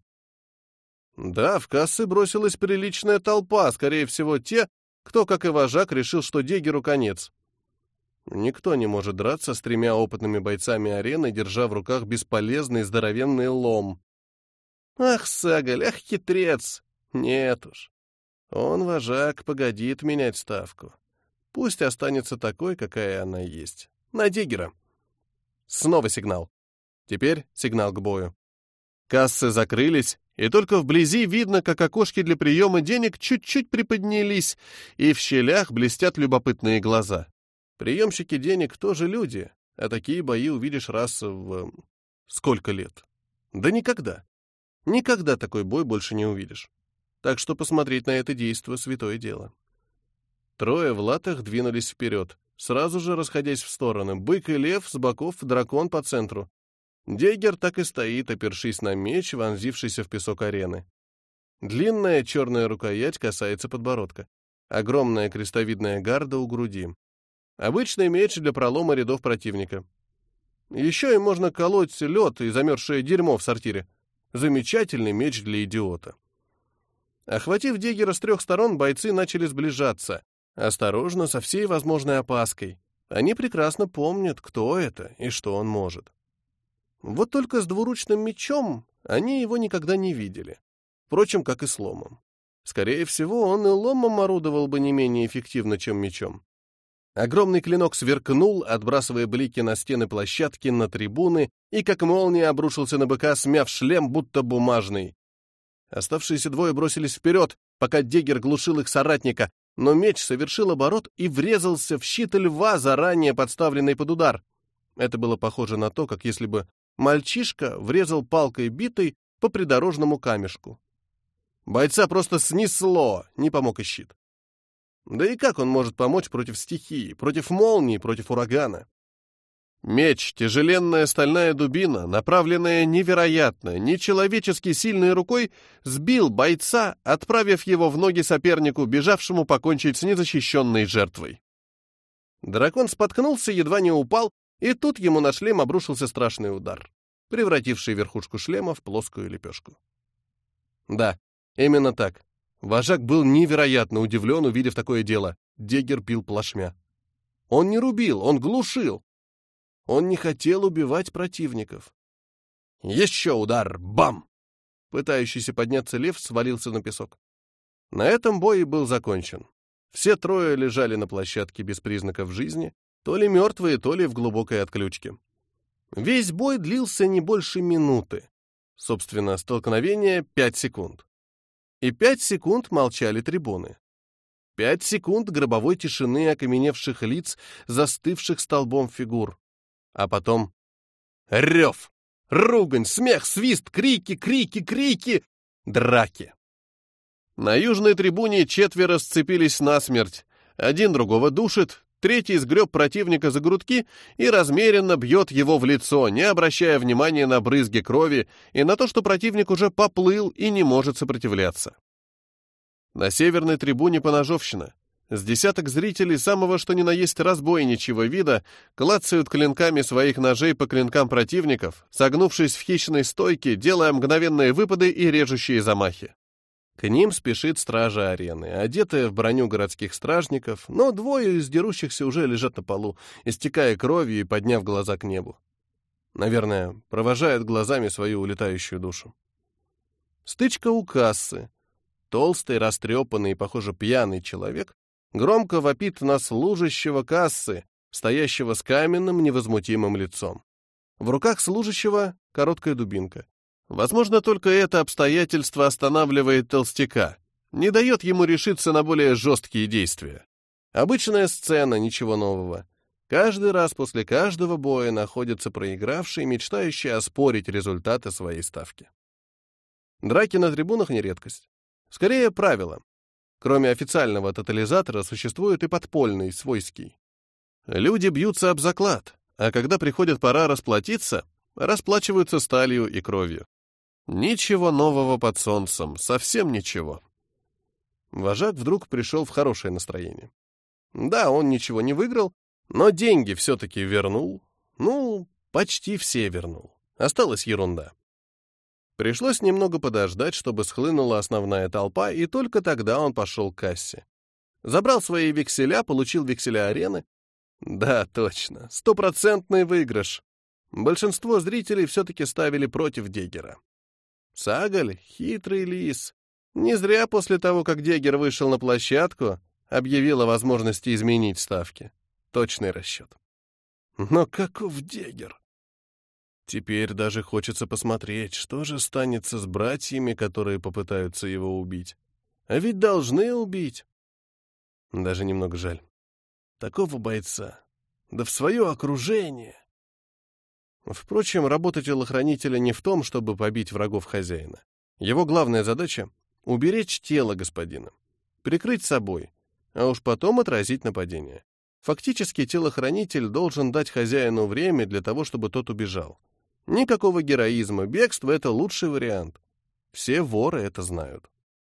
Да, в кассы бросилась приличная толпа, скорее всего, те, кто, как и вожак, решил, что Деггеру конец. Никто не может драться с тремя опытными бойцами арены, держа в руках бесполезный здоровенный лом. Ах, Сагаль, ах, хитрец! Нет уж. Он, вожак, погодит менять ставку. Пусть останется такой, какая она есть. На Деггера. Снова сигнал. Теперь сигнал к бою. Кассы закрылись, и только вблизи видно, как окошки для приема денег чуть-чуть приподнялись, и в щелях блестят любопытные глаза. Приемщики денег тоже люди, а такие бои увидишь раз в... сколько лет? Да никогда. Никогда такой бой больше не увидишь. Так что посмотреть на это действо — святое дело. Трое в латах двинулись вперед, сразу же расходясь в стороны. Бык и лев с боков, дракон по центру. Деггер так и стоит, опершись на меч, вонзившийся в песок арены. Длинная черная рукоять касается подбородка. Огромная крестовидная гарда у груди. Обычный меч для пролома рядов противника. Еще им можно колоть лед и замерзшее дерьмо в сортире. Замечательный меч для идиота. Охватив Деггера с трех сторон, бойцы начали сближаться. Осторожно, со всей возможной опаской. Они прекрасно помнят, кто это и что он может. Вот только с двуручным мечом они его никогда не видели. Впрочем, как и с ломом. Скорее всего, он и ломом орудовал бы не менее эффективно, чем мечом. Огромный клинок сверкнул, отбрасывая блики на стены площадки, на трибуны, и как молния обрушился на быка, смяв шлем, будто бумажный. Оставшиеся двое бросились вперед, пока Деггер глушил их соратника, но меч совершил оборот и врезался в щит льва, заранее подставленный под удар. Это было похоже на то, как если бы мальчишка врезал палкой битой по придорожному камешку. Бойца просто снесло, не помог и щит. Да и как он может помочь против стихии, против молнии, против урагана? Меч, тяжеленная стальная дубина, направленная невероятно, нечеловечески сильной рукой, сбил бойца, отправив его в ноги сопернику, бежавшему покончить с незащищенной жертвой. Дракон споткнулся, едва не упал, и тут ему на шлем обрушился страшный удар, превративший верхушку шлема в плоскую лепешку. Да, именно так. Вожак был невероятно удивлен, увидев такое дело. Деггер пил плашмя. Он не рубил, он глушил. Он не хотел убивать противников. Еще удар! Бам! Пытающийся подняться лев свалился на песок. На этом бой и был закончен. Все трое лежали на площадке без признаков жизни, то ли мертвые, то ли в глубокой отключке. Весь бой длился не больше минуты. Собственно, столкновение — пять секунд. И пять секунд молчали трибуны. Пять секунд гробовой тишины окаменевших лиц, застывших столбом фигур. А потом рев, ругань, смех, свист, крики, крики, крики, драки. На южной трибуне четверо сцепились насмерть. Один другого душит, третий сгреб противника за грудки и размеренно бьет его в лицо, не обращая внимания на брызги крови и на то, что противник уже поплыл и не может сопротивляться. На северной трибуне поножовщина. С десяток зрителей самого что ни на есть разбойничьего вида клацают клинками своих ножей по клинкам противников, согнувшись в хищной стойке, делая мгновенные выпады и режущие замахи. К ним спешит стража арены, одетая в броню городских стражников, но двое из дерущихся уже лежат на полу, истекая кровью и подняв глаза к небу. Наверное, провожают глазами свою улетающую душу. Стычка у кассы. Толстый, растрепанный и, похоже, пьяный человек громко вопит на служащего кассы, стоящего с каменным невозмутимым лицом. В руках служащего короткая дубинка. Возможно, только это обстоятельство останавливает толстяка, не дает ему решиться на более жесткие действия. Обычная сцена, ничего нового. Каждый раз после каждого боя находится проигравший, мечтающий оспорить результаты своей ставки. Драки на трибунах не редкость. Скорее, правило. Кроме официального тотализатора существует и подпольный, свойский. Люди бьются об заклад, а когда приходит пора расплатиться, расплачиваются сталью и кровью. Ничего нового под солнцем, совсем ничего. Вожак вдруг пришел в хорошее настроение. Да, он ничего не выиграл, но деньги все-таки вернул. Ну, почти все вернул. Осталась ерунда. Пришлось немного подождать, чтобы схлынула основная толпа, и только тогда он пошел к кассе. Забрал свои векселя, получил векселя арены. Да, точно, стопроцентный выигрыш. Большинство зрителей все-таки ставили против Деггера. Сагаль — хитрый лис. Не зря после того, как Деггер вышел на площадку, объявил о возможности изменить ставки. Точный расчет. Но каков Деггер? Теперь даже хочется посмотреть, что же станется с братьями, которые попытаются его убить. А ведь должны убить. Даже немного жаль. Такого бойца. Да в свое окружение. Впрочем, работа телохранителя не в том, чтобы побить врагов хозяина. Его главная задача — уберечь тело господина, прикрыть собой, а уж потом отразить нападение. Фактически телохранитель должен дать хозяину время для того, чтобы тот убежал. Никакого героизма, бегство — это лучший вариант. Все воры это знают.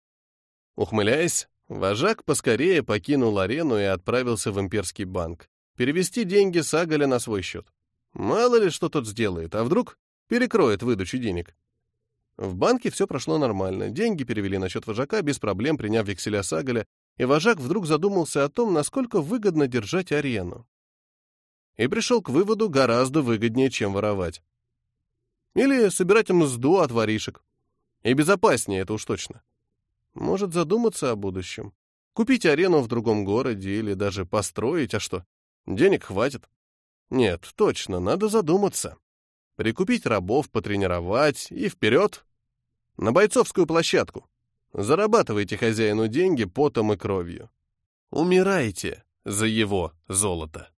Ухмыляясь, вожак поскорее покинул арену и отправился в имперский банк. Перевести деньги Сагаля на свой счет. Мало ли, что тот сделает, а вдруг перекроет выдачу денег. В банке все прошло нормально. Деньги перевели на счет вожака, без проблем приняв векселя Сагаля, и вожак вдруг задумался о том, насколько выгодно держать арену. И пришел к выводу, гораздо выгоднее, чем воровать. Или собирать мзду от воришек. И безопаснее, это уж точно. Может задуматься о будущем. Купить арену в другом городе или даже построить, а что? Денег хватит. Нет, точно, надо задуматься. Прикупить рабов, потренировать и вперед. На бойцовскую площадку. Зарабатывайте хозяину деньги потом и кровью. Умирайте за его золото.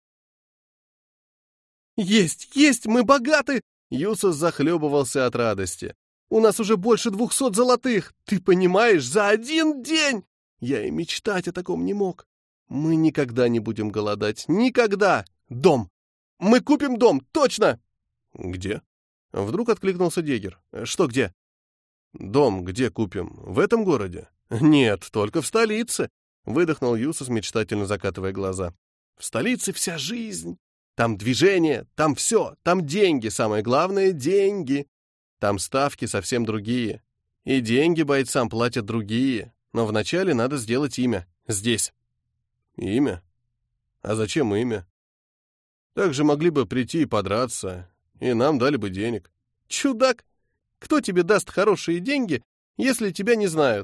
«Есть, есть, мы богаты!» Юсос захлебывался от радости. «У нас уже больше двухсот золотых! Ты понимаешь, за один день! Я и мечтать о таком не мог. Мы никогда не будем голодать. Никогда! Дом! Мы купим дом, точно!» «Где?» Вдруг откликнулся Дегер. «Что где?» «Дом где купим? В этом городе?» «Нет, только в столице!» Выдохнул Юсос, мечтательно закатывая глаза. «В столице вся жизнь! Там движение, там все, там деньги, самое главное — деньги. Там ставки совсем другие. И деньги бойцам платят другие. Но вначале надо сделать имя. Здесь». «Имя? А зачем имя? Так же могли бы прийти и подраться, и нам дали бы денег». «Чудак! Кто тебе даст хорошие деньги, если тебя не знают?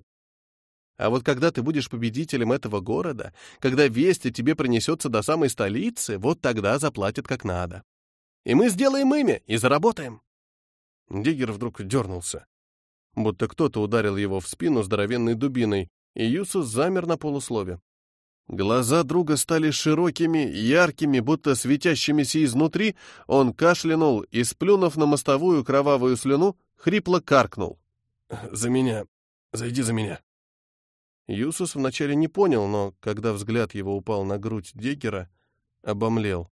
А вот когда ты будешь победителем этого города, когда весть о тебе принесется до самой столицы, вот тогда заплатят как надо. И мы сделаем имя и заработаем». Диггер вдруг дернулся, будто кто-то ударил его в спину здоровенной дубиной, и Юсос замер на полуслове. Глаза друга стали широкими, яркими, будто светящимися изнутри, он кашлянул и, сплюнув на мостовую кровавую слюну, хрипло каркнул. «За меня! Зайди за меня!» Юсос вначале не понял, но, когда взгляд его упал на грудь Деггера, обомлел.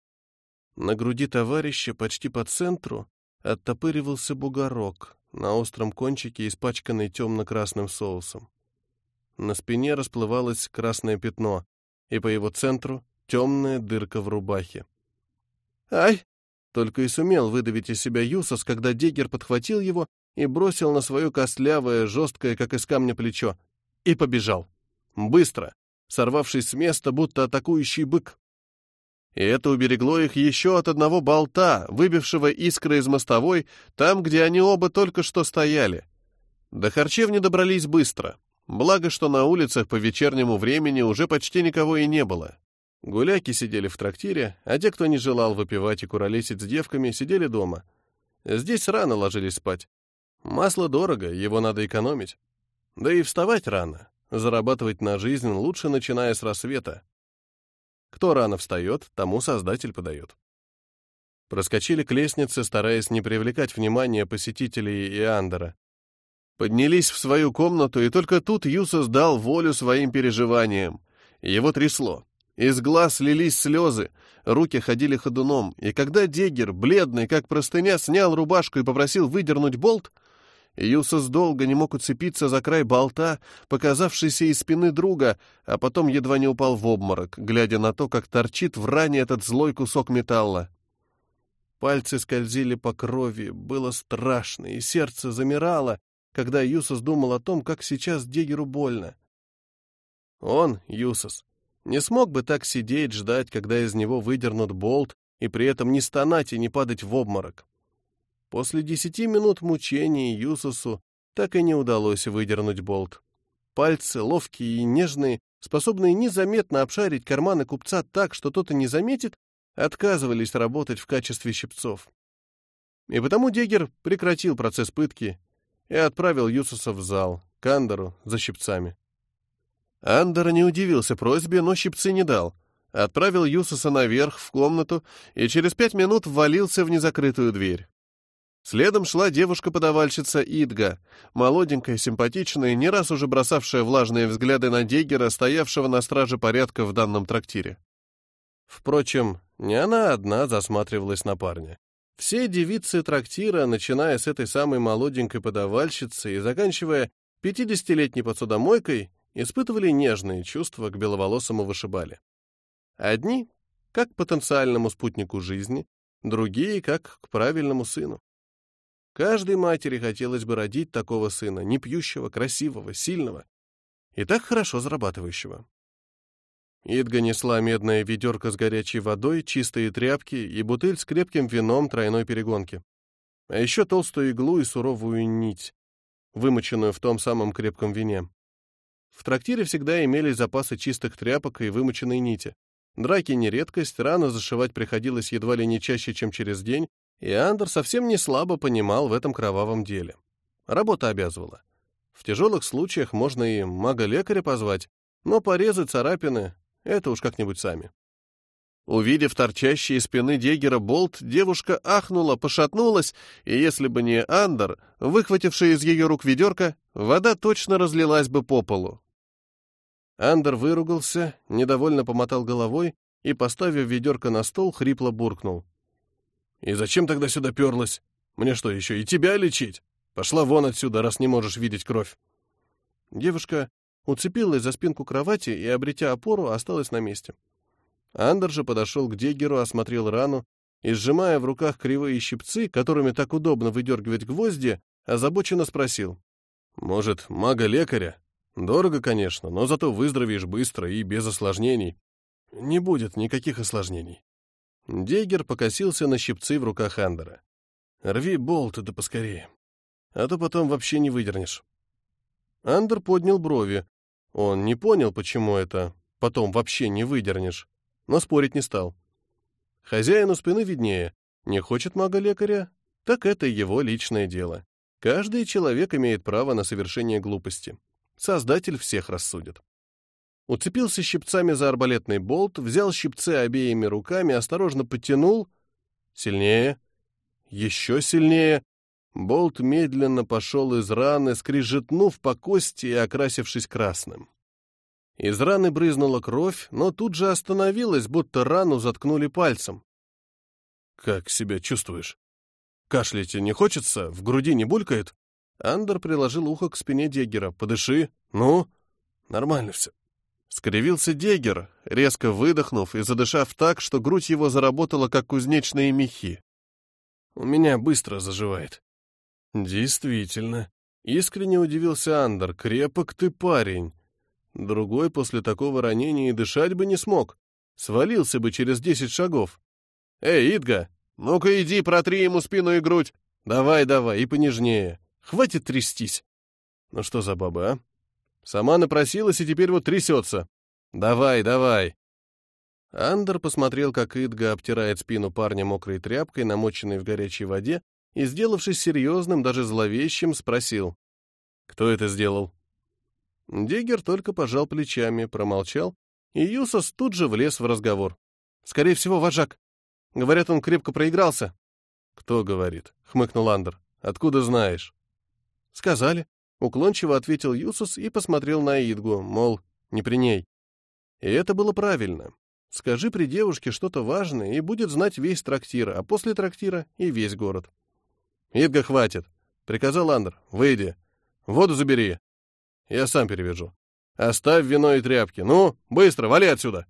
На груди товарища, почти по центру, оттопыривался бугорок, на остром кончике испачканный темно-красным соусом. На спине расплывалось красное пятно, и по его центру темная дырка в рубахе. «Ай!» — только и сумел выдавить из себя Юсос, когда Деггер подхватил его и бросил на свое костлявое, жесткое, как из камня, плечо. И побежал. Быстро, сорвавшись с места, будто атакующий бык. И это уберегло их еще от одного болта, выбившего искры из мостовой, там, где они оба только что стояли. До харчевни добрались быстро. Благо, что на улицах по вечернему времени уже почти никого и не было. Гуляки сидели в трактире, а те, кто не желал выпивать и куролесить с девками, сидели дома. Здесь рано ложились спать. Масло дорого, его надо экономить. Да и вставать рано. Зарабатывать на жизнь лучше, начиная с рассвета. Кто рано встает, тому Создатель подает. Проскочили к лестнице, стараясь не привлекать внимания посетителей и Андера. Поднялись в свою комнату, и только тут Юсос дал волю своим переживаниям. Его трясло. Из глаз лились слезы, руки ходили ходуном, и когда Деггер, бледный как простыня, снял рубашку и попросил выдернуть болт, Юсос долго не мог уцепиться за край болта, показавшийся из спины друга, а потом едва не упал в обморок, глядя на то, как торчит в ране этот злой кусок металла. Пальцы скользили по крови, было страшно, и сердце замирало, когда Юсос думал о том, как сейчас Деггеру больно. Он, Юсос, не смог бы так сидеть, ждать, когда из него выдернут болт, и при этом не стонать и не падать в обморок. После десяти минут мучений Юсосу так и не удалось выдернуть болт. Пальцы, ловкие и нежные, способные незаметно обшарить карманы купца так, что тот и не заметит, отказывались работать в качестве щипцов. И потому Деггер прекратил процесс пытки и отправил Юсоса в зал, к Андеру, за щипцами. Андер не удивился просьбе, но щипцы не дал. Отправил Юсоса наверх, в комнату, и через пять минут ввалился в незакрытую дверь. Следом шла девушка-подавальщица Идга, молоденькая, симпатичная, не раз уже бросавшая влажные взгляды на Деггера, стоявшего на страже порядка в данном трактире. Впрочем, не она одна засматривалась на парня. Все девицы трактира, начиная с этой самой молоденькой подавальщицы и заканчивая пятидесятилетней посудомойкой, испытывали нежные чувства к беловолосому вышибале. Одни — как к потенциальному спутнику жизни, другие — как к правильному сыну. Каждой матери хотелось бы родить такого сына, не пьющего, красивого, сильного и так хорошо зарабатывающего. Идга несла медное ведерко с горячей водой, чистые тряпки и бутыль с крепким вином тройной перегонки. А еще толстую иглу и суровую нить, вымоченную в том самом крепком вине. В трактире всегда имелись запасы чистых тряпок и вымоченной нити. Драки не редкость, раны зашивать приходилось едва ли не чаще, чем через день, и Андер совсем не слабо понимал в этом кровавом деле. Работа обязывала. В тяжелых случаях можно и мага-лекаря позвать, но порезы, царапины — это уж как-нибудь сами. Увидев торчащий из спины Деггера болт, девушка ахнула, пошатнулась, и если бы не Андер, выхвативший из ее рук ведерко, вода точно разлилась бы по полу. Андер выругался, недовольно помотал головой и, поставив ведерко на стол, хрипло буркнул. «И зачем тогда сюда перлась? Мне что, еще и тебя лечить? Пошла вон отсюда, раз не можешь видеть кровь». Девушка уцепилась за спинку кровати и, обретя опору, осталась на месте. Андер же подошел к Деггеру, осмотрел рану и, сжимая в руках кривые щипцы, которыми так удобно выдергивать гвозди, озабоченно спросил. «Может, мага-лекаря? Дорого, конечно, но зато выздоровеешь быстро и без осложнений». «Не будет никаких осложнений». Деггер покосился на щипцы в руках Андера. «Рви болт, да поскорее, а то потом вообще не выдернешь». Андер поднял брови. Он не понял, почему это «потом вообще не выдернешь», но спорить не стал. Хозяину спины виднее. Не хочет мага-лекаря, так это его личное дело. Каждый человек имеет право на совершение глупости. Создатель всех рассудит. Уцепился щипцами за арбалетный болт, взял щипцы обеими руками, осторожно подтянул. Сильнее. Еще сильнее. Болт медленно пошел из раны, скрижетнув по кости и окрасившись красным. Из раны брызнула кровь, но тут же остановилась, будто рану заткнули пальцем. «Как себя чувствуешь? Кашлять не хочется? В груди не булькает?» Андер приложил ухо к спине Деггера. «Подыши. Ну?» «Нормально все». Скривился Деггер, резко выдохнув и задышав так, что грудь его заработала, как кузнечные мехи. «У меня быстро заживает». «Действительно». Искренне удивился Андер. «Крепок ты, парень». Другой после такого ранения и дышать бы не смог. Свалился бы через десять шагов. «Эй, Идга, ну-ка иди, протри ему спину и грудь. Давай, давай, и понежнее. Хватит трястись». «Ну что за баба, а? Сама напросилась и теперь вот трясется. Давай, давай». Андер посмотрел, как Идга обтирает спину парня мокрой тряпкой, намоченной в горячей воде, и, сделавшись серьезным, даже зловещим, спросил. «Кто это сделал?» Деггер только пожал плечами, промолчал, и Юсос тут же влез в разговор. «Скорее всего, вожак. Говорят, он крепко проигрался». «Кто говорит?» — хмыкнул Андер. «Откуда знаешь?» «Сказали», — уклончиво ответил Юсос и посмотрел на Идгу, мол, не при ней. И это было правильно. Скажи при девушке что-то важное, и будет знать весь трактир, а после трактира и весь город. «Идга, хватит», — приказал Андер. «Выйди. Воду забери. Я сам перевяжу. Оставь вино и тряпки. Ну, быстро, вали отсюда!»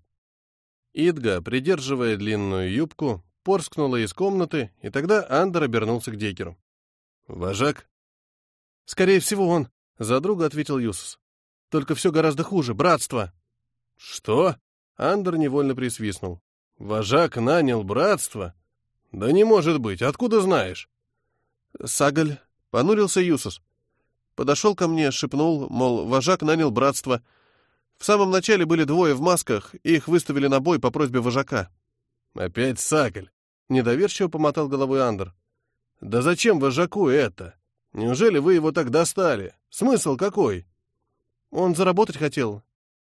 Идга, придерживая длинную юбку, порскнула из комнаты, и тогда Андер обернулся к Деггеру. «Вожак?» «Скорее всего, он», — за друга ответил Юсос. «Только все гораздо хуже. Братство». «Что?» — Андер невольно присвистнул. «Вожак нанял братство? Да не может быть. Откуда знаешь?» «Сагаль», — понурился Юсос. Подошел ко мне, шепнул, мол, вожак нанял братство. В самом начале были двое в масках, и их выставили на бой по просьбе вожака. «Опять Сагаль!» — недоверчиво помотал головой Андер. «Да зачем вожаку это? Неужели вы его так достали? Смысл какой?» «Он заработать хотел».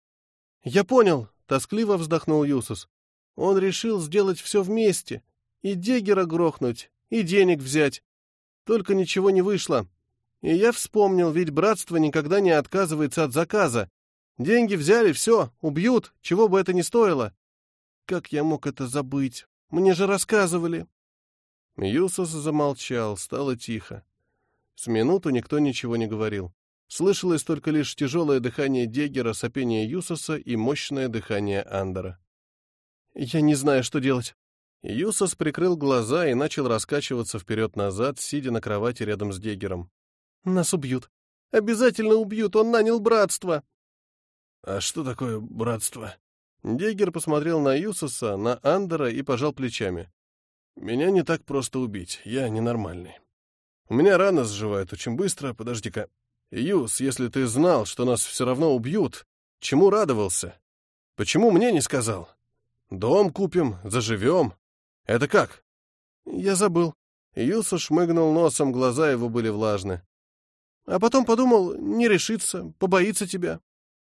«Я понял», — тоскливо вздохнул Юсос. «Он решил сделать все вместе. И Деггера грохнуть, и денег взять. Только ничего не вышло. И я вспомнил, ведь братство никогда не отказывается от заказа. Деньги взяли, все, убьют, чего бы это ни стоило. Как я мог это забыть? Мне же рассказывали». Юсос замолчал, стало тихо. С минуту никто ничего не говорил. Слышалось только лишь тяжелое дыхание Деггера, сопение Юсоса и мощное дыхание Андера. «Я не знаю, что делать». Юсос прикрыл глаза и начал раскачиваться вперед-назад, сидя на кровати рядом с Деггером. «Нас убьют. Обязательно убьют, он нанял братство». «А что такое братство?» Деггер посмотрел на Юсоса, на Андера и пожал плечами. «Меня не так просто убить, я ненормальный. У меня раны заживают очень быстро, подожди-ка. Юс, если ты знал, что нас все равно убьют, чему радовался? Почему мне не сказал? Дом купим, заживем. Это как?» «Я забыл». Юсос шмыгнул носом, глаза его были влажны. «А потом подумал, не решится, побоится тебя».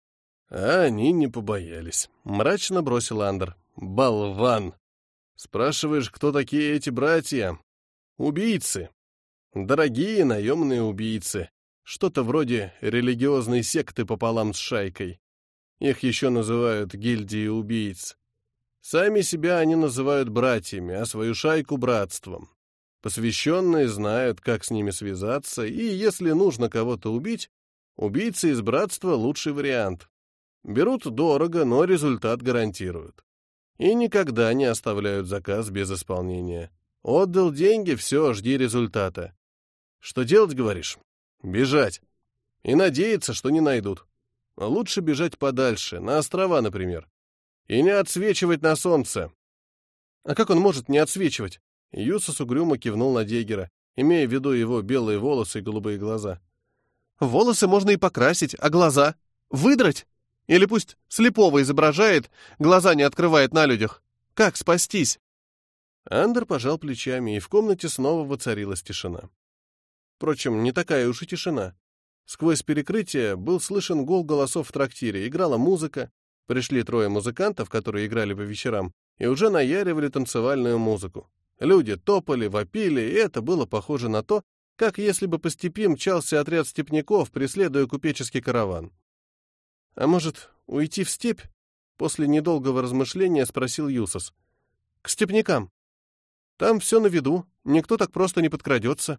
«А они не побоялись», — мрачно бросил Андер. «Болван! Спрашиваешь, кто такие эти братья? Убийцы. Дорогие наемные убийцы. Что-то вроде религиозной секты пополам с шайкой. Их еще называют гильдией убийц. Сами себя они называют братьями, а свою шайку — братством. Посвященные знают, как с ними связаться, и если нужно кого-то убить, убийцы из братства — лучший вариант. Берут дорого, но результат гарантируют. И никогда не оставляют заказ без исполнения. Отдал деньги — все, жди результата. Что делать, говоришь? Бежать. И надеяться, что не найдут. А лучше бежать подальше, на острова, например. И не отсвечивать на солнце. А как он может не отсвечивать? Юсос угрюмо кивнул на Деггера, имея в виду его белые волосы и голубые глаза. Волосы можно и покрасить, а глаза? Выдрать? Или пусть слепого изображает, глаза не открывает на людях. Как спастись? Андер пожал плечами, и в комнате снова воцарилась тишина. Впрочем, не такая уж и тишина. Сквозь перекрытие был слышен гул голосов в трактире, играла музыка, пришли трое музыкантов, которые играли по вечерам, и уже наяривали танцевальную музыку. Люди топали, вопили, и это было похоже на то, как если бы по степи мчался отряд степняков, преследуя купеческий караван. «А может, уйти в степь?» После недолгого размышления спросил Юсос. «К степнякам. Там все на виду, никто так просто не подкрадется».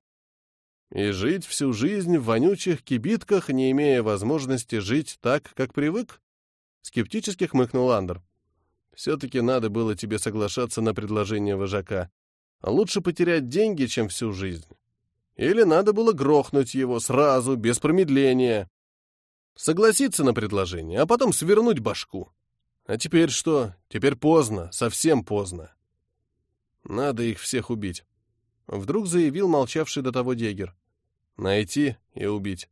«И жить всю жизнь в вонючих кибитках, не имея возможности жить так, как привык?» Скептически хмыкнул Андер. «Все-таки надо было тебе соглашаться на предложение вожака. Лучше потерять деньги, чем всю жизнь. Или надо было грохнуть его сразу, без промедления. Согласиться на предложение, а потом свернуть башку. А теперь что? Теперь поздно, совсем поздно. Надо их всех убить», — вдруг заявил молчавший до того Деггер. «Найти и убить».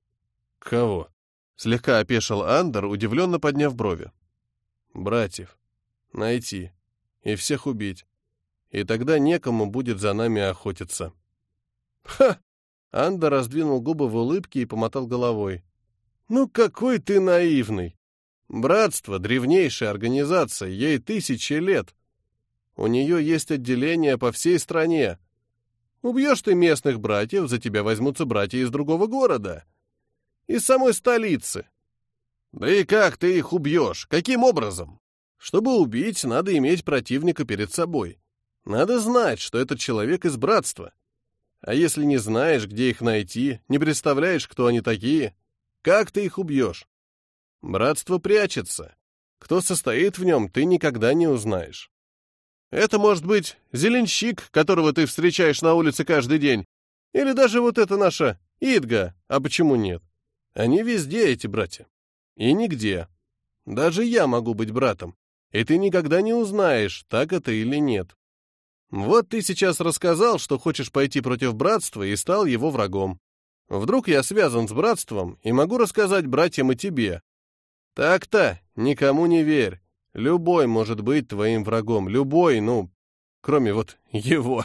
«Кого?» — слегка опешил Андер, удивленно подняв брови. «Братьев. Найти. И всех убить. И тогда некому будет за нами охотиться». «Ха!» — Андер раздвинул губы в улыбке и помотал головой. «Ну какой ты наивный! Братство — древнейшая организация, ей тысячи лет. У нее есть отделения по всей стране. Убьешь ты местных братьев, за тебя возьмутся братья из другого города. Из самой столицы. Да и как ты их убьешь? Каким образом? Чтобы убить, надо иметь противника перед собой. Надо знать, что этот человек из братства. А если не знаешь, где их найти, не представляешь, кто они такие, как ты их убьешь? Братство прячется. Кто состоит в нем, ты никогда не узнаешь. Это может быть зеленщик, которого ты встречаешь на улице каждый день. Или даже вот эта наша Идга. А почему нет? Они везде, эти братья. И нигде. Даже я могу быть братом. И ты никогда не узнаешь, так это или нет. Вот ты сейчас рассказал, что хочешь пойти против братства, и стал его врагом. Вдруг я связан с братством и могу рассказать братьям и тебе. Так-то, никому не верь. Любой может быть твоим врагом. Любой, ну, кроме вот его.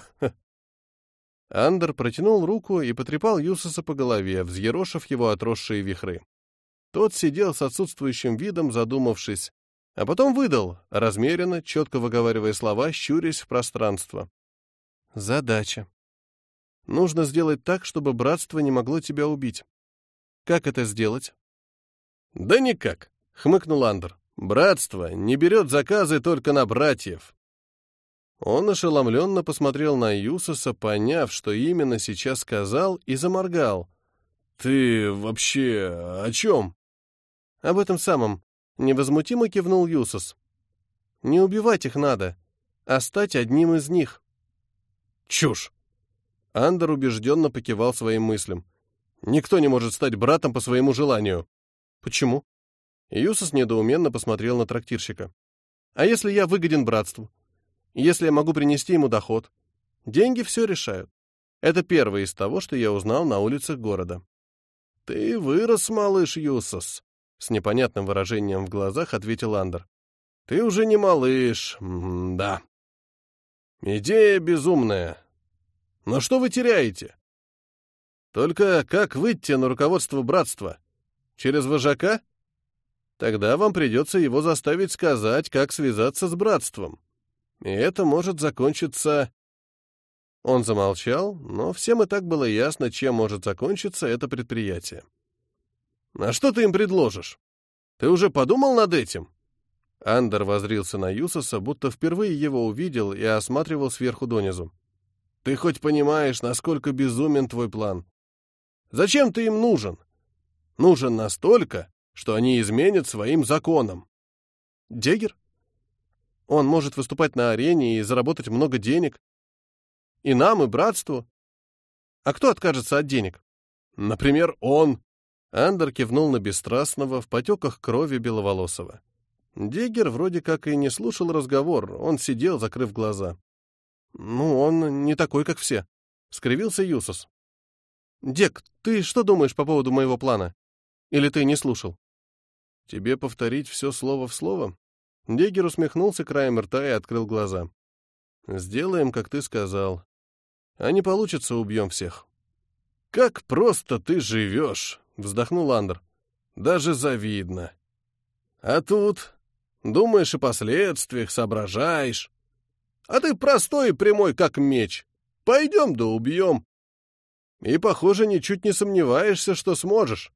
Андер протянул руку и потрепал Юсоса по голове, взъерошив его отросшие вихры. Тот сидел с отсутствующим видом, задумавшись, а потом выдал, размеренно, четко выговаривая слова, щурясь в пространство. «Задача. Нужно сделать так, чтобы братство не могло тебя убить. Как это сделать?» «Да никак», — хмыкнул Андер. «Братство не берет заказы только на братьев». Он ошеломленно посмотрел на Юсоса, поняв, что именно сейчас сказал, и заморгал. Ты вообще о чем? Об этом самом. Невозмутимо кивнул Юсос. Не убивать их надо, а стать одним из них. Чушь. Андер убежденно покивал своим мыслям. Никто не может стать братом по своему желанию. Почему? Юсос недоуменно посмотрел на трактирщика. А если я выгоден братству? Если я могу принести ему доход? Деньги все решают. Это первое из того, что я узнал на улицах города. Ты вырос, малыш Юсос, с непонятным выражением в глазах ответил Андер. Ты уже не малыш, М да. Идея безумная. Но что вы теряете? Только как выйти на руководство братства? Через вожака? Тогда вам придется его заставить сказать, как связаться с братством. И это может закончиться... Он замолчал, но всем и так было ясно, чем может закончиться это предприятие. А что ты им предложишь? Ты уже подумал над этим? Андер воззрился на Юсоса, будто впервые его увидел и осматривал сверху донизу. Ты хоть понимаешь, насколько безумен твой план? Зачем ты им нужен? Нужен настолько, что они изменят своим законам. Дегер? Он может выступать на арене и заработать много денег. И нам, и братству. А кто откажется от денег? Например, он. Андер кивнул на бесстрастного, в потеках крови беловолосого. Дегер вроде как и не слушал разговор, он сидел, закрыв глаза. Ну, он не такой, как все, — скривился Юсос. Дек, ты что думаешь по поводу моего плана? Или ты не слушал? Тебе повторить все слово в слово? Дегер усмехнулся краем рта и открыл глаза. Сделаем, как ты сказал. А не получится, убьем всех. Как просто ты живешь, вздохнул Андер. Даже завидно. А тут думаешь о последствиях, соображаешь. А ты простой и прямой, как меч. Пойдем да убьем. И, похоже, ничуть не сомневаешься, что сможешь.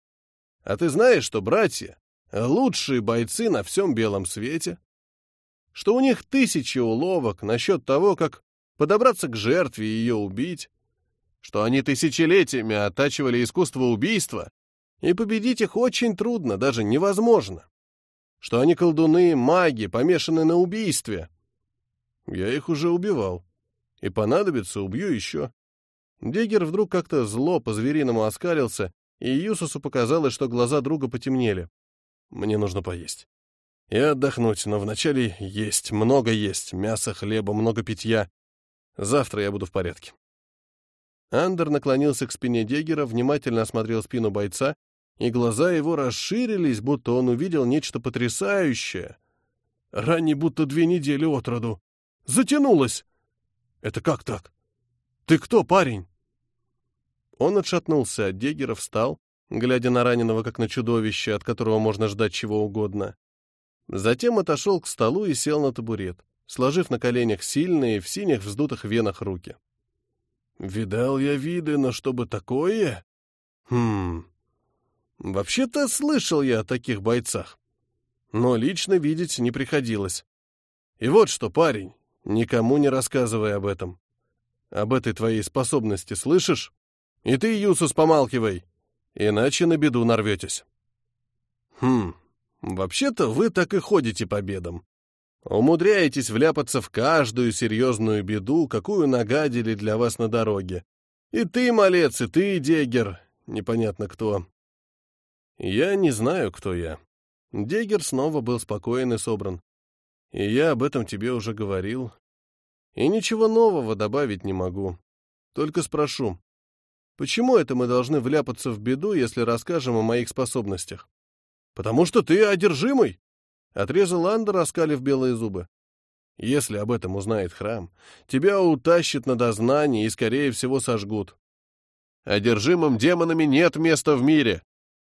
А ты знаешь, что братья — лучшие бойцы на всем белом свете? Что у них тысячи уловок насчет того, как подобраться к жертве и ее убить? Что они тысячелетиями оттачивали искусство убийства, и победить их очень трудно, даже невозможно? Что они колдуны, маги, помешаны на убийстве? Я их уже убивал. И понадобится, убью еще. Дегер вдруг как-то зло по-звериному оскалился, и Юсусу показалось, что глаза друга потемнели. Мне нужно поесть. И отдохнуть, но вначале есть, много есть, мяса, хлеба, много питья. Завтра я буду в порядке. Андер наклонился к спине Дегера, внимательно осмотрел спину бойца, и глаза его расширились, будто он увидел нечто потрясающее. Ранее будто две недели от роду. Затянулось! Это как так? Ты кто, парень? Он отшатнулся от Дегера, встал, глядя на раненого, как на чудовище, от которого можно ждать чего угодно. Затем отошел к столу и сел на табурет, сложив на коленях сильные, в синих вздутых венах руки. Видал я виды, но чтобы такое? Хм... Вообще-то слышал я о таких бойцах, но лично видеть не приходилось. И вот что, парень, никому не рассказывай об этом. Об этой твоей способности, слышишь? И ты, Юсус, помалкивай, иначе на беду нарветесь. Хм, вообще-то вы так и ходите по бедам. Умудряетесь вляпаться в каждую серьезную беду, какую нагадили для вас на дороге. И ты, малец, и ты, Дегер, непонятно кто. Я не знаю, кто я. Дегер снова был спокоен и собран. И я об этом тебе уже говорил. И ничего нового добавить не могу. Только спрошу, почему это мы должны вляпаться в беду, если расскажем о моих способностях? Потому что ты одержимый, — отрезал Андер, оскалив белые зубы. Если об этом узнает храм, тебя утащат на дознание и, скорее всего, сожгут. Одержимым демонами нет места в мире.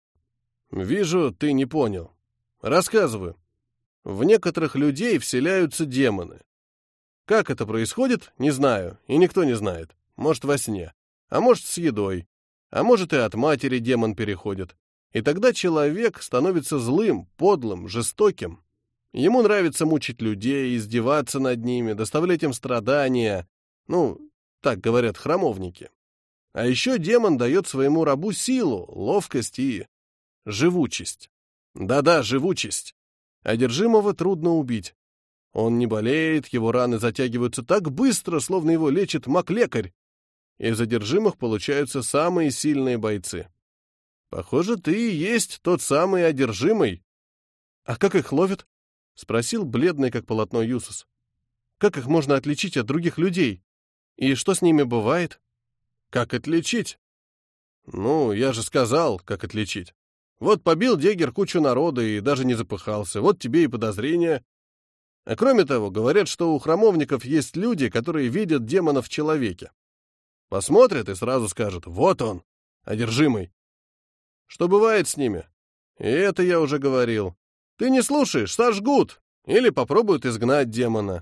Вижу, ты не понял. Рассказываю. В некоторых людей вселяются демоны. Как это происходит, не знаю, и никто не знает. Может, во сне, а может, с едой, а может, и от матери демон переходит. И тогда человек становится злым, подлым, жестоким. Ему нравится мучить людей, издеваться над ними, доставлять им страдания. Ну, так говорят храмовники. А еще демон дает своему рабу силу, ловкость и живучесть. Да-да, живучесть. Одержимого трудно убить. Он не болеет, его раны затягиваются так быстро, словно его лечит маг-лекарь. Из одержимых получаются самые сильные бойцы. Похоже, ты и есть тот самый одержимый. — А как их ловят? — спросил бледный, как полотно, Юсус. — Как их можно отличить от других людей? И что с ними бывает? — Как отличить? — Ну, я же сказал, как отличить. Вот побил Дегер кучу народа и даже не запыхался. Вот тебе и подозрения. А кроме того, говорят, что у храмовников есть люди, которые видят демона в человеке. Посмотрят и сразу скажут: вот он, одержимый. Что бывает с ними? И это я уже говорил. Ты не слушаешь, сожгут. Или попробуют изгнать демона.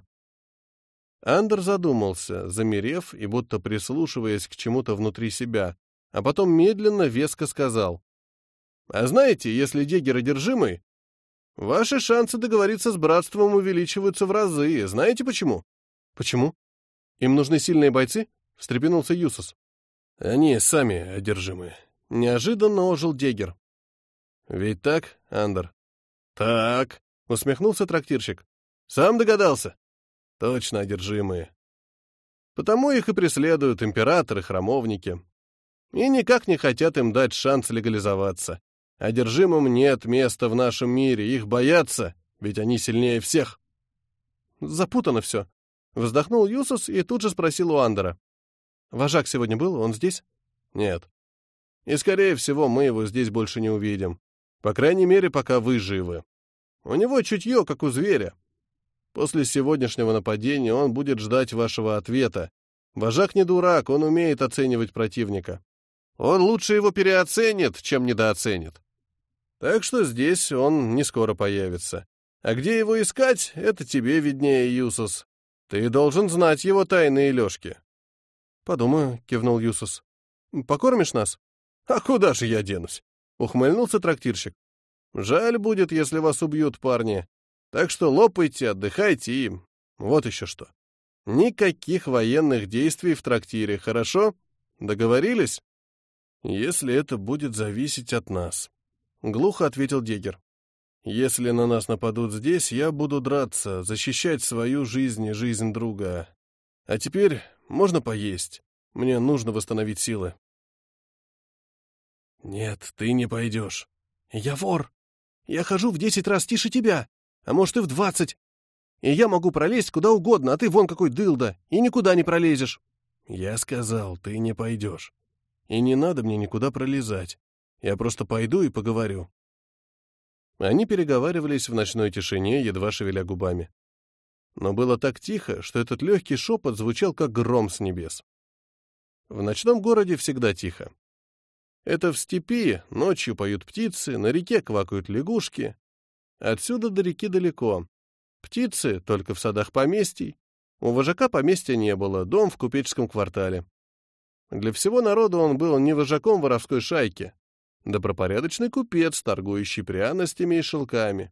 Андер задумался, замерев и будто прислушиваясь к чему-то внутри себя, а потом медленно, веско сказал: а знаете, если Дегер одержимый, ваши шансы договориться с братством увеличиваются в разы. Знаете почему? Почему? Им нужны сильные бойцы? Встрепенулся Юсус. Они сами одержимые. Неожиданно ожил Дегер. Ведь так, Андер? Так, усмехнулся трактирщик. Сам догадался? Точно одержимые. Потому их и преследуют императоры, храмовники. И никак не хотят им дать шанс легализоваться. Одержимым нет места в нашем мире, их боятся, ведь они сильнее всех. Запутано все. Вздохнул Юсус и тут же спросил у Андера. Вожак сегодня был, он здесь? Нет. И, скорее всего, мы его здесь больше не увидим. По крайней мере, пока вы живы. У него чутье, как у зверя. После сегодняшнего нападения он будет ждать вашего ответа. Вожак не дурак, он умеет оценивать противника. Он лучше его переоценит, чем недооценит. Так что здесь он не скоро появится. А где его искать, это тебе виднее, Юсус. Ты должен знать его тайные лёжки. Подумаю, кивнул Юсус. Покормишь нас? А куда же я денусь? Ухмыльнулся трактирщик. Жаль будет, если вас убьют, парни. Так что лопайте, отдыхайте и... Вот еще что. Никаких военных действий в трактире, хорошо? Договорились? Если это будет зависеть от нас. Глухо ответил Дегер. Если на нас нападут здесь, я буду драться, защищать свою жизнь и жизнь друга. А теперь можно поесть. Мне нужно восстановить силы. Нет, ты не пойдешь. Я вор. Я хожу в десять раз тише тебя, а может и в двадцать. И я могу пролезть куда угодно, а ты вон какой дылда, и никуда не пролезешь. Я сказал, ты не пойдешь. И не надо мне никуда пролезать. Я просто пойду и поговорю. Они переговаривались в ночной тишине, едва шевеля губами. Но было так тихо, что этот легкий шепот звучал, как гром с небес. В ночном городе всегда тихо. Это в степи ночью поют птицы, на реке квакают лягушки. Отсюда до реки далеко. Птицы только в садах поместий. У вожака поместья не было, дом в купеческом квартале. Для всего народа он был не вожаком воровской шайки, добропорядочный купец, торгующий пряностями и шелками.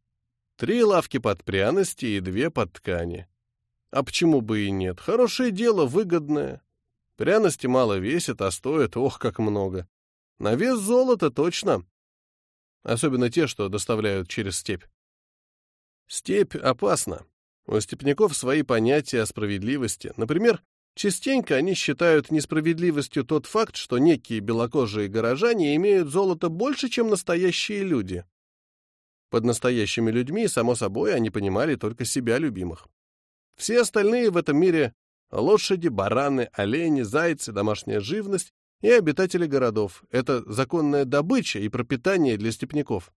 Три лавки под пряности и две под ткани. А почему бы и нет? Хорошее дело, выгодное. Пряности мало весят, а стоят, ох, как много. На вес золота точно. Особенно те, что доставляют через степь. Степь опасна. У степняков свои понятия о справедливости. Например, частенько они считают несправедливостью тот факт, что некие белокожие горожане имеют золото больше, чем настоящие люди. Под настоящими людьми, само собой, они понимали только себя любимых. Все остальные в этом мире — лошади, бараны, олени, зайцы, домашняя живность и обитатели городов. Это законная добыча и пропитание для степняков.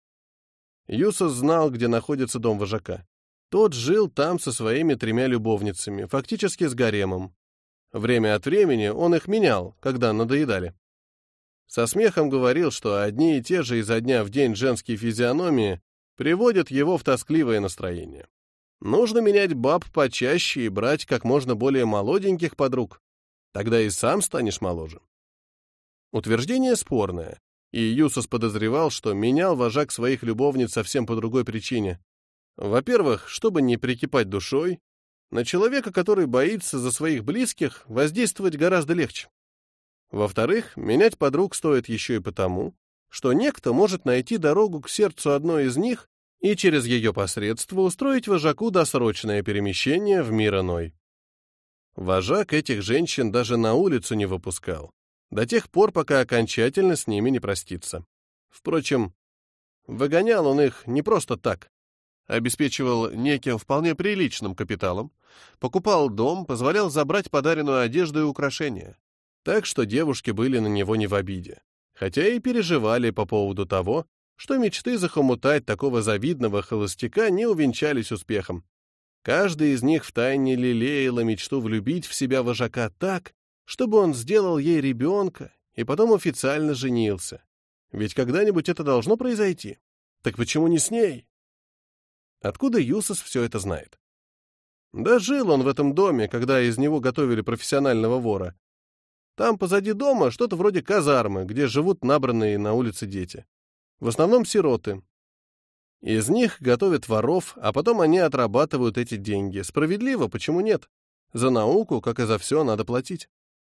Юсус знал, где находится дом вожака. Тот жил там со своими тремя любовницами, фактически с гаремом. Время от времени он их менял, когда надоедали. Со смехом говорил, что одни и те же изо дня в день женские физиономии приводят его в тоскливое настроение. Нужно менять баб почаще и брать как можно более молоденьких подруг. Тогда и сам станешь моложе. Утверждение спорное, и Юсус подозревал, что менял вожак своих любовниц совсем по другой причине. Во-первых, чтобы не прикипать душой, на человека, который боится за своих близких, воздействовать гораздо легче. Во-вторых, менять подруг стоит еще и потому, что некто может найти дорогу к сердцу одной из них и через ее посредство устроить вожаку досрочное перемещение в мир иной. Вожак этих женщин даже на улицу не выпускал, до тех пор, пока окончательно с ними не простится. Впрочем, выгонял он их не просто так. Обеспечивал неким вполне приличным капиталом, покупал дом, позволял забрать подаренную одежду и украшения. Так что девушки были на него не в обиде, хотя и переживали по поводу того, что мечты захомутать такого завидного холостяка не увенчались успехом. Каждая из них втайне лелеяла мечту влюбить в себя вожака так, чтобы он сделал ей ребенка и потом официально женился. Ведь когда-нибудь это должно произойти. Так почему не с ней? Откуда Юсос все это знает? Да жил он в этом доме, когда из него готовили профессионального вора. Там позади дома что-то вроде казармы, где живут набранные на улице дети. В основном сироты. Из них готовят воров, а потом они отрабатывают эти деньги. Справедливо, почему нет? За науку, как и за все, надо платить.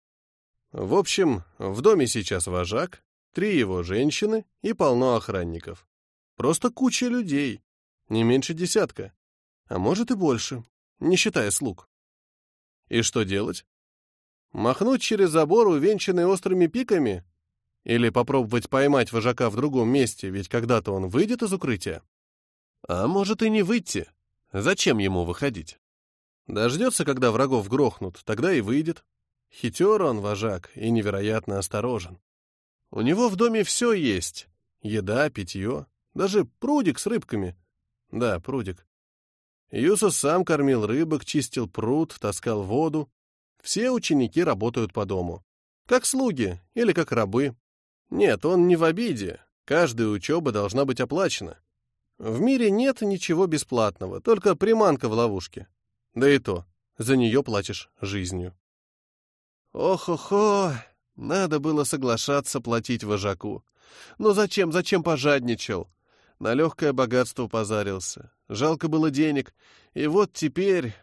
В общем, в доме сейчас вожак, три его женщины и полно охранников. Просто куча людей. Не меньше десятка. А может и больше, не считая слуг. И что делать? Махнуть через забор, увенчанный острыми пиками? Или попробовать поймать вожака в другом месте, ведь когда-то он выйдет из укрытия? А может и не выйти. Зачем ему выходить? Дождется, когда врагов грохнут, тогда и выйдет. Хитер он, вожак, и невероятно осторожен. У него в доме все есть. Еда, питье, даже прудик с рыбками. Да, прудик. Юсос сам кормил рыбок, чистил пруд, таскал воду. Все ученики работают по дому. Как слуги или как рабы. Нет, он не в обиде. Каждая учеба должна быть оплачена. В мире нет ничего бесплатного, только приманка в ловушке. Да и то, за нее платишь жизнью. Ох-охо, надо было соглашаться платить вожаку. Но зачем, зачем пожадничал? На легкое богатство позарился. Жалко было денег. И вот теперь...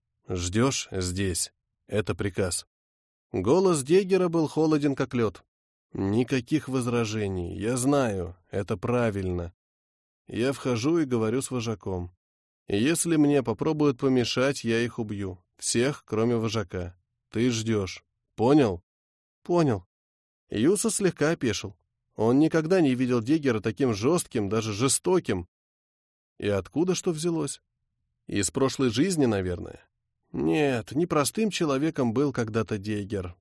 Ждешь здесь. Это приказ. Голос Деггера был холоден, как лед. Никаких возражений. Я знаю, это правильно. Я вхожу и говорю с вожаком. Если мне попробуют помешать, я их убью. Всех, кроме вожака. Ты ждешь. Понял? Понял. Юсос слегка опешил. Он никогда не видел Деггера таким жестким, даже жестоким. И откуда что взялось? Из прошлой жизни, наверное. Нет, непростым человеком был когда-то Деггер.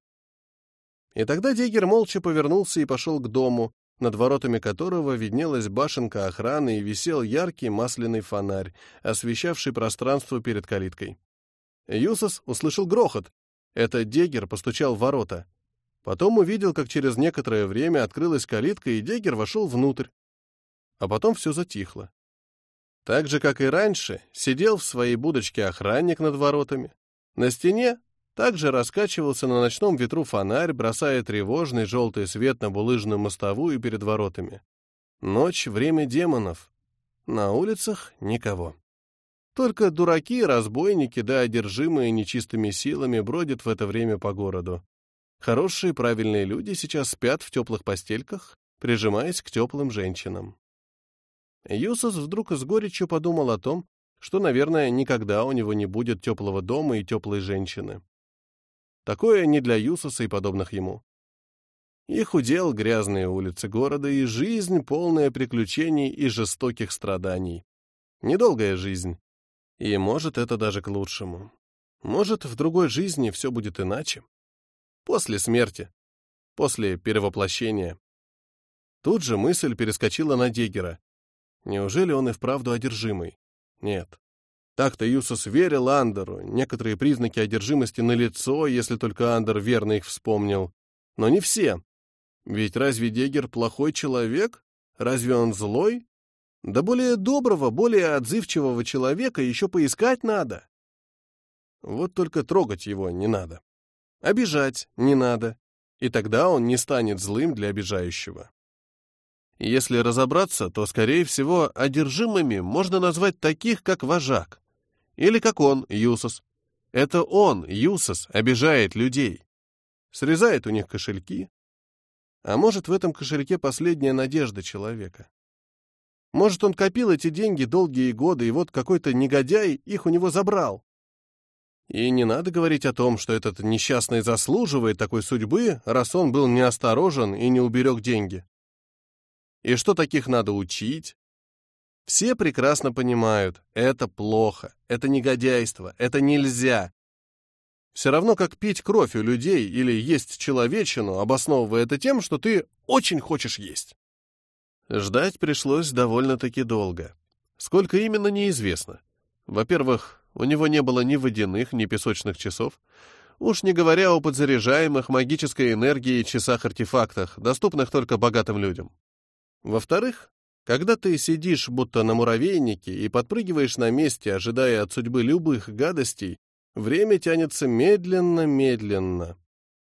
И тогда Деггер молча повернулся и пошел к дому, над воротами которого виднелась башенка охраны и висел яркий масляный фонарь, освещавший пространство перед калиткой. Юсос услышал грохот. Это Деггер постучал в ворота. Потом увидел, как через некоторое время открылась калитка, и Деггер вошел внутрь. А потом все затихло. Так же, как и раньше, сидел в своей будочке охранник над воротами. На стене также раскачивался на ночном ветру фонарь, бросая тревожный желтый свет на булыжную мостовую перед воротами. Ночь — время демонов. На улицах никого. Только дураки, разбойники да одержимые нечистыми силами бродят в это время по городу. Хорошие, правильные люди сейчас спят в теплых постельках, прижимаясь к теплым женщинам. Юсос вдруг с горечью подумал о том, что, наверное, никогда у него не будет теплого дома и теплой женщины. Такое не для Юсоса и подобных ему. Их удел грязные улицы города и жизнь, полная приключений и жестоких страданий. Недолгая жизнь. И, может, это даже к лучшему. Может, в другой жизни все будет иначе. После смерти. После перевоплощения. Тут же мысль перескочила на Деггера. Неужели он и вправду одержимый? Нет. Так-то Юсос верил Андеру. Некоторые признаки одержимости налицо, если только Андер верно их вспомнил. Но не все. Ведь разве Деггер плохой человек? Разве он злой? Да более доброго, более отзывчивого человека еще поискать надо. Вот только трогать его не надо. Обижать не надо, и тогда он не станет злым для обижающего. Если разобраться, то, скорее всего, одержимыми можно назвать таких, как вожак. Или как он, Юсос. Это он, Юсос, обижает людей. срезает у них кошельки. А может, в этом кошельке последняя надежда человека. Может, он копил эти деньги долгие годы, и вот какой-то негодяй их у него забрал. И не надо говорить о том, что этот несчастный заслуживает такой судьбы, раз он был неосторожен и не уберег деньги. И что таких надо учить? Все прекрасно понимают, это плохо, это негодяйство, это нельзя. Все равно, как пить кровь у людей или есть человечину, обосновывая это тем, что ты очень хочешь есть. Ждать пришлось довольно-таки долго. Сколько именно, неизвестно. Во-первых, у него не было ни водяных, ни песочных часов, уж не говоря о подзаряжаемых магической энергией часах-артефактах, доступных только богатым людям. Во-вторых, когда ты сидишь будто на муравейнике и подпрыгиваешь на месте, ожидая от судьбы любых гадостей, время тянется медленно-медленно.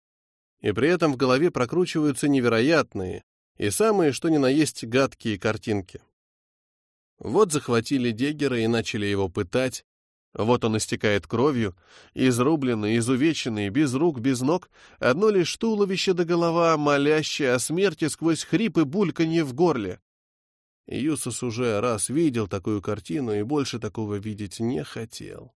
И при этом в голове прокручиваются невероятные и самые что ни на есть гадкие картинки. Вот захватили Деггера и начали его пытать. Вот он истекает кровью, изрубленный, изувеченный, без рук, без ног, одно лишь туловище до голова, молящее о смерти сквозь хрип и бульканье в горле. Юсус уже раз видел такую картину и больше такого видеть не хотел.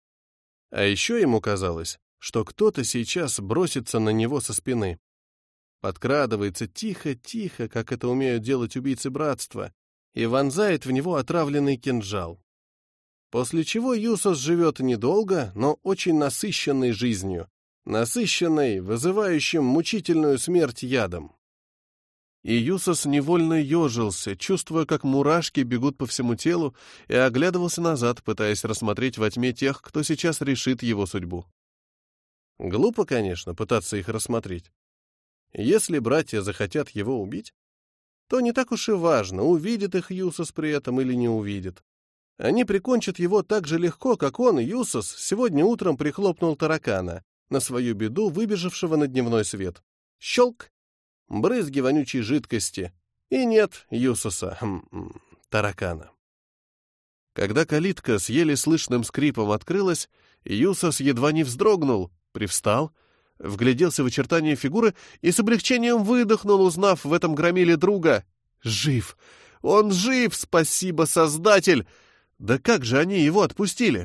А еще ему казалось, что кто-то сейчас бросится на него со спины. Подкрадывается тихо-тихо, как это умеют делать убийцы братства, и вонзает в него отравленный кинжал. После чего Юсус живет недолго, но очень насыщенной жизнью, насыщенной, вызывающим мучительную смерть ядом. И Юсус невольно ежился, чувствуя, как мурашки бегут по всему телу, и оглядывался назад, пытаясь рассмотреть во тьме тех, кто сейчас решит его судьбу. Глупо, конечно, пытаться их рассмотреть. Если братья захотят его убить, то не так уж и важно, увидит их Юсус при этом или не увидит. Они прикончат его так же легко, как он, Юсус, сегодня утром прихлопнул таракана, на свою беду выбежавшего на дневной свет. Щелк! Брызги вонючей жидкости. И нет Юсуса, хм, таракана. Когда калитка с еле слышным скрипом открылась, Юсус едва не вздрогнул, привстал, вгляделся в очертания фигуры и с облегчением выдохнул, узнав в этом громиле друга. Жив! Он жив! Спасибо, Создатель! Да как же они его отпустили?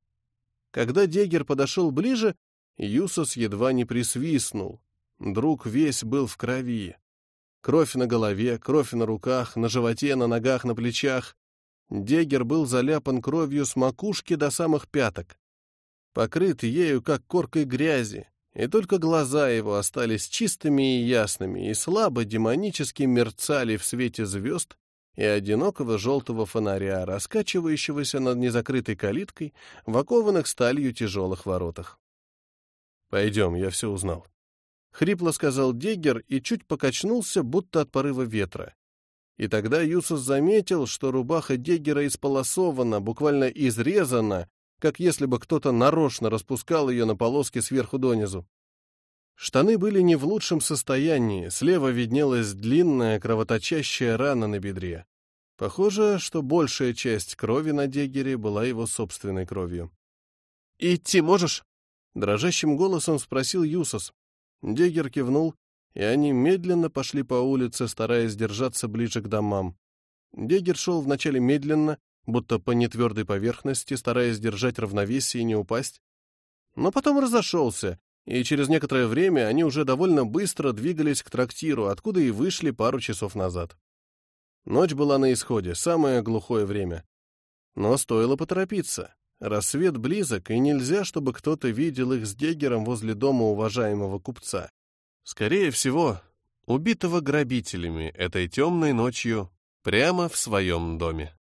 Когда Деггер подошел ближе, Юсус едва не присвистнул. Друг весь был в крови. Кровь на голове, кровь на руках, на животе, на ногах, на плечах. Деггер был заляпан кровью с макушки до самых пяток. Покрыт ею, как коркой грязи, и только глаза его остались чистыми и ясными, и слабо демонически мерцали в свете звезд и одинокого желтого фонаря, раскачивающегося над незакрытой калиткой в окованных сталью тяжелых воротах. «Пойдем, я все узнал», — хрипло сказал Деггер и чуть покачнулся, будто от порыва ветра. И тогда Юсус заметил, что рубаха Деггера исполосована, буквально изрезана, как если бы кто-то нарочно распускал ее на полоски сверху донизу. Штаны были не в лучшем состоянии, слева виднелась длинная кровоточащая рана на бедре. Похоже, что большая часть крови на Деггере была его собственной кровью. «Идти можешь?» — дрожащим голосом спросил Юсус. Деггер кивнул, и они медленно пошли по улице, стараясь держаться ближе к домам. Деггер шел вначале медленно, будто по нетвердой поверхности, стараясь держать равновесие и не упасть. Но потом разошелся, и через некоторое время они уже довольно быстро двигались к трактиру, откуда и вышли пару часов назад. Ночь была на исходе, самое глухое время. Но стоило поторопиться. Рассвет близок, и нельзя, чтобы кто-то видел их с Деггером возле дома уважаемого купца. Скорее всего, убитого грабителями этой темной ночью прямо в своем доме.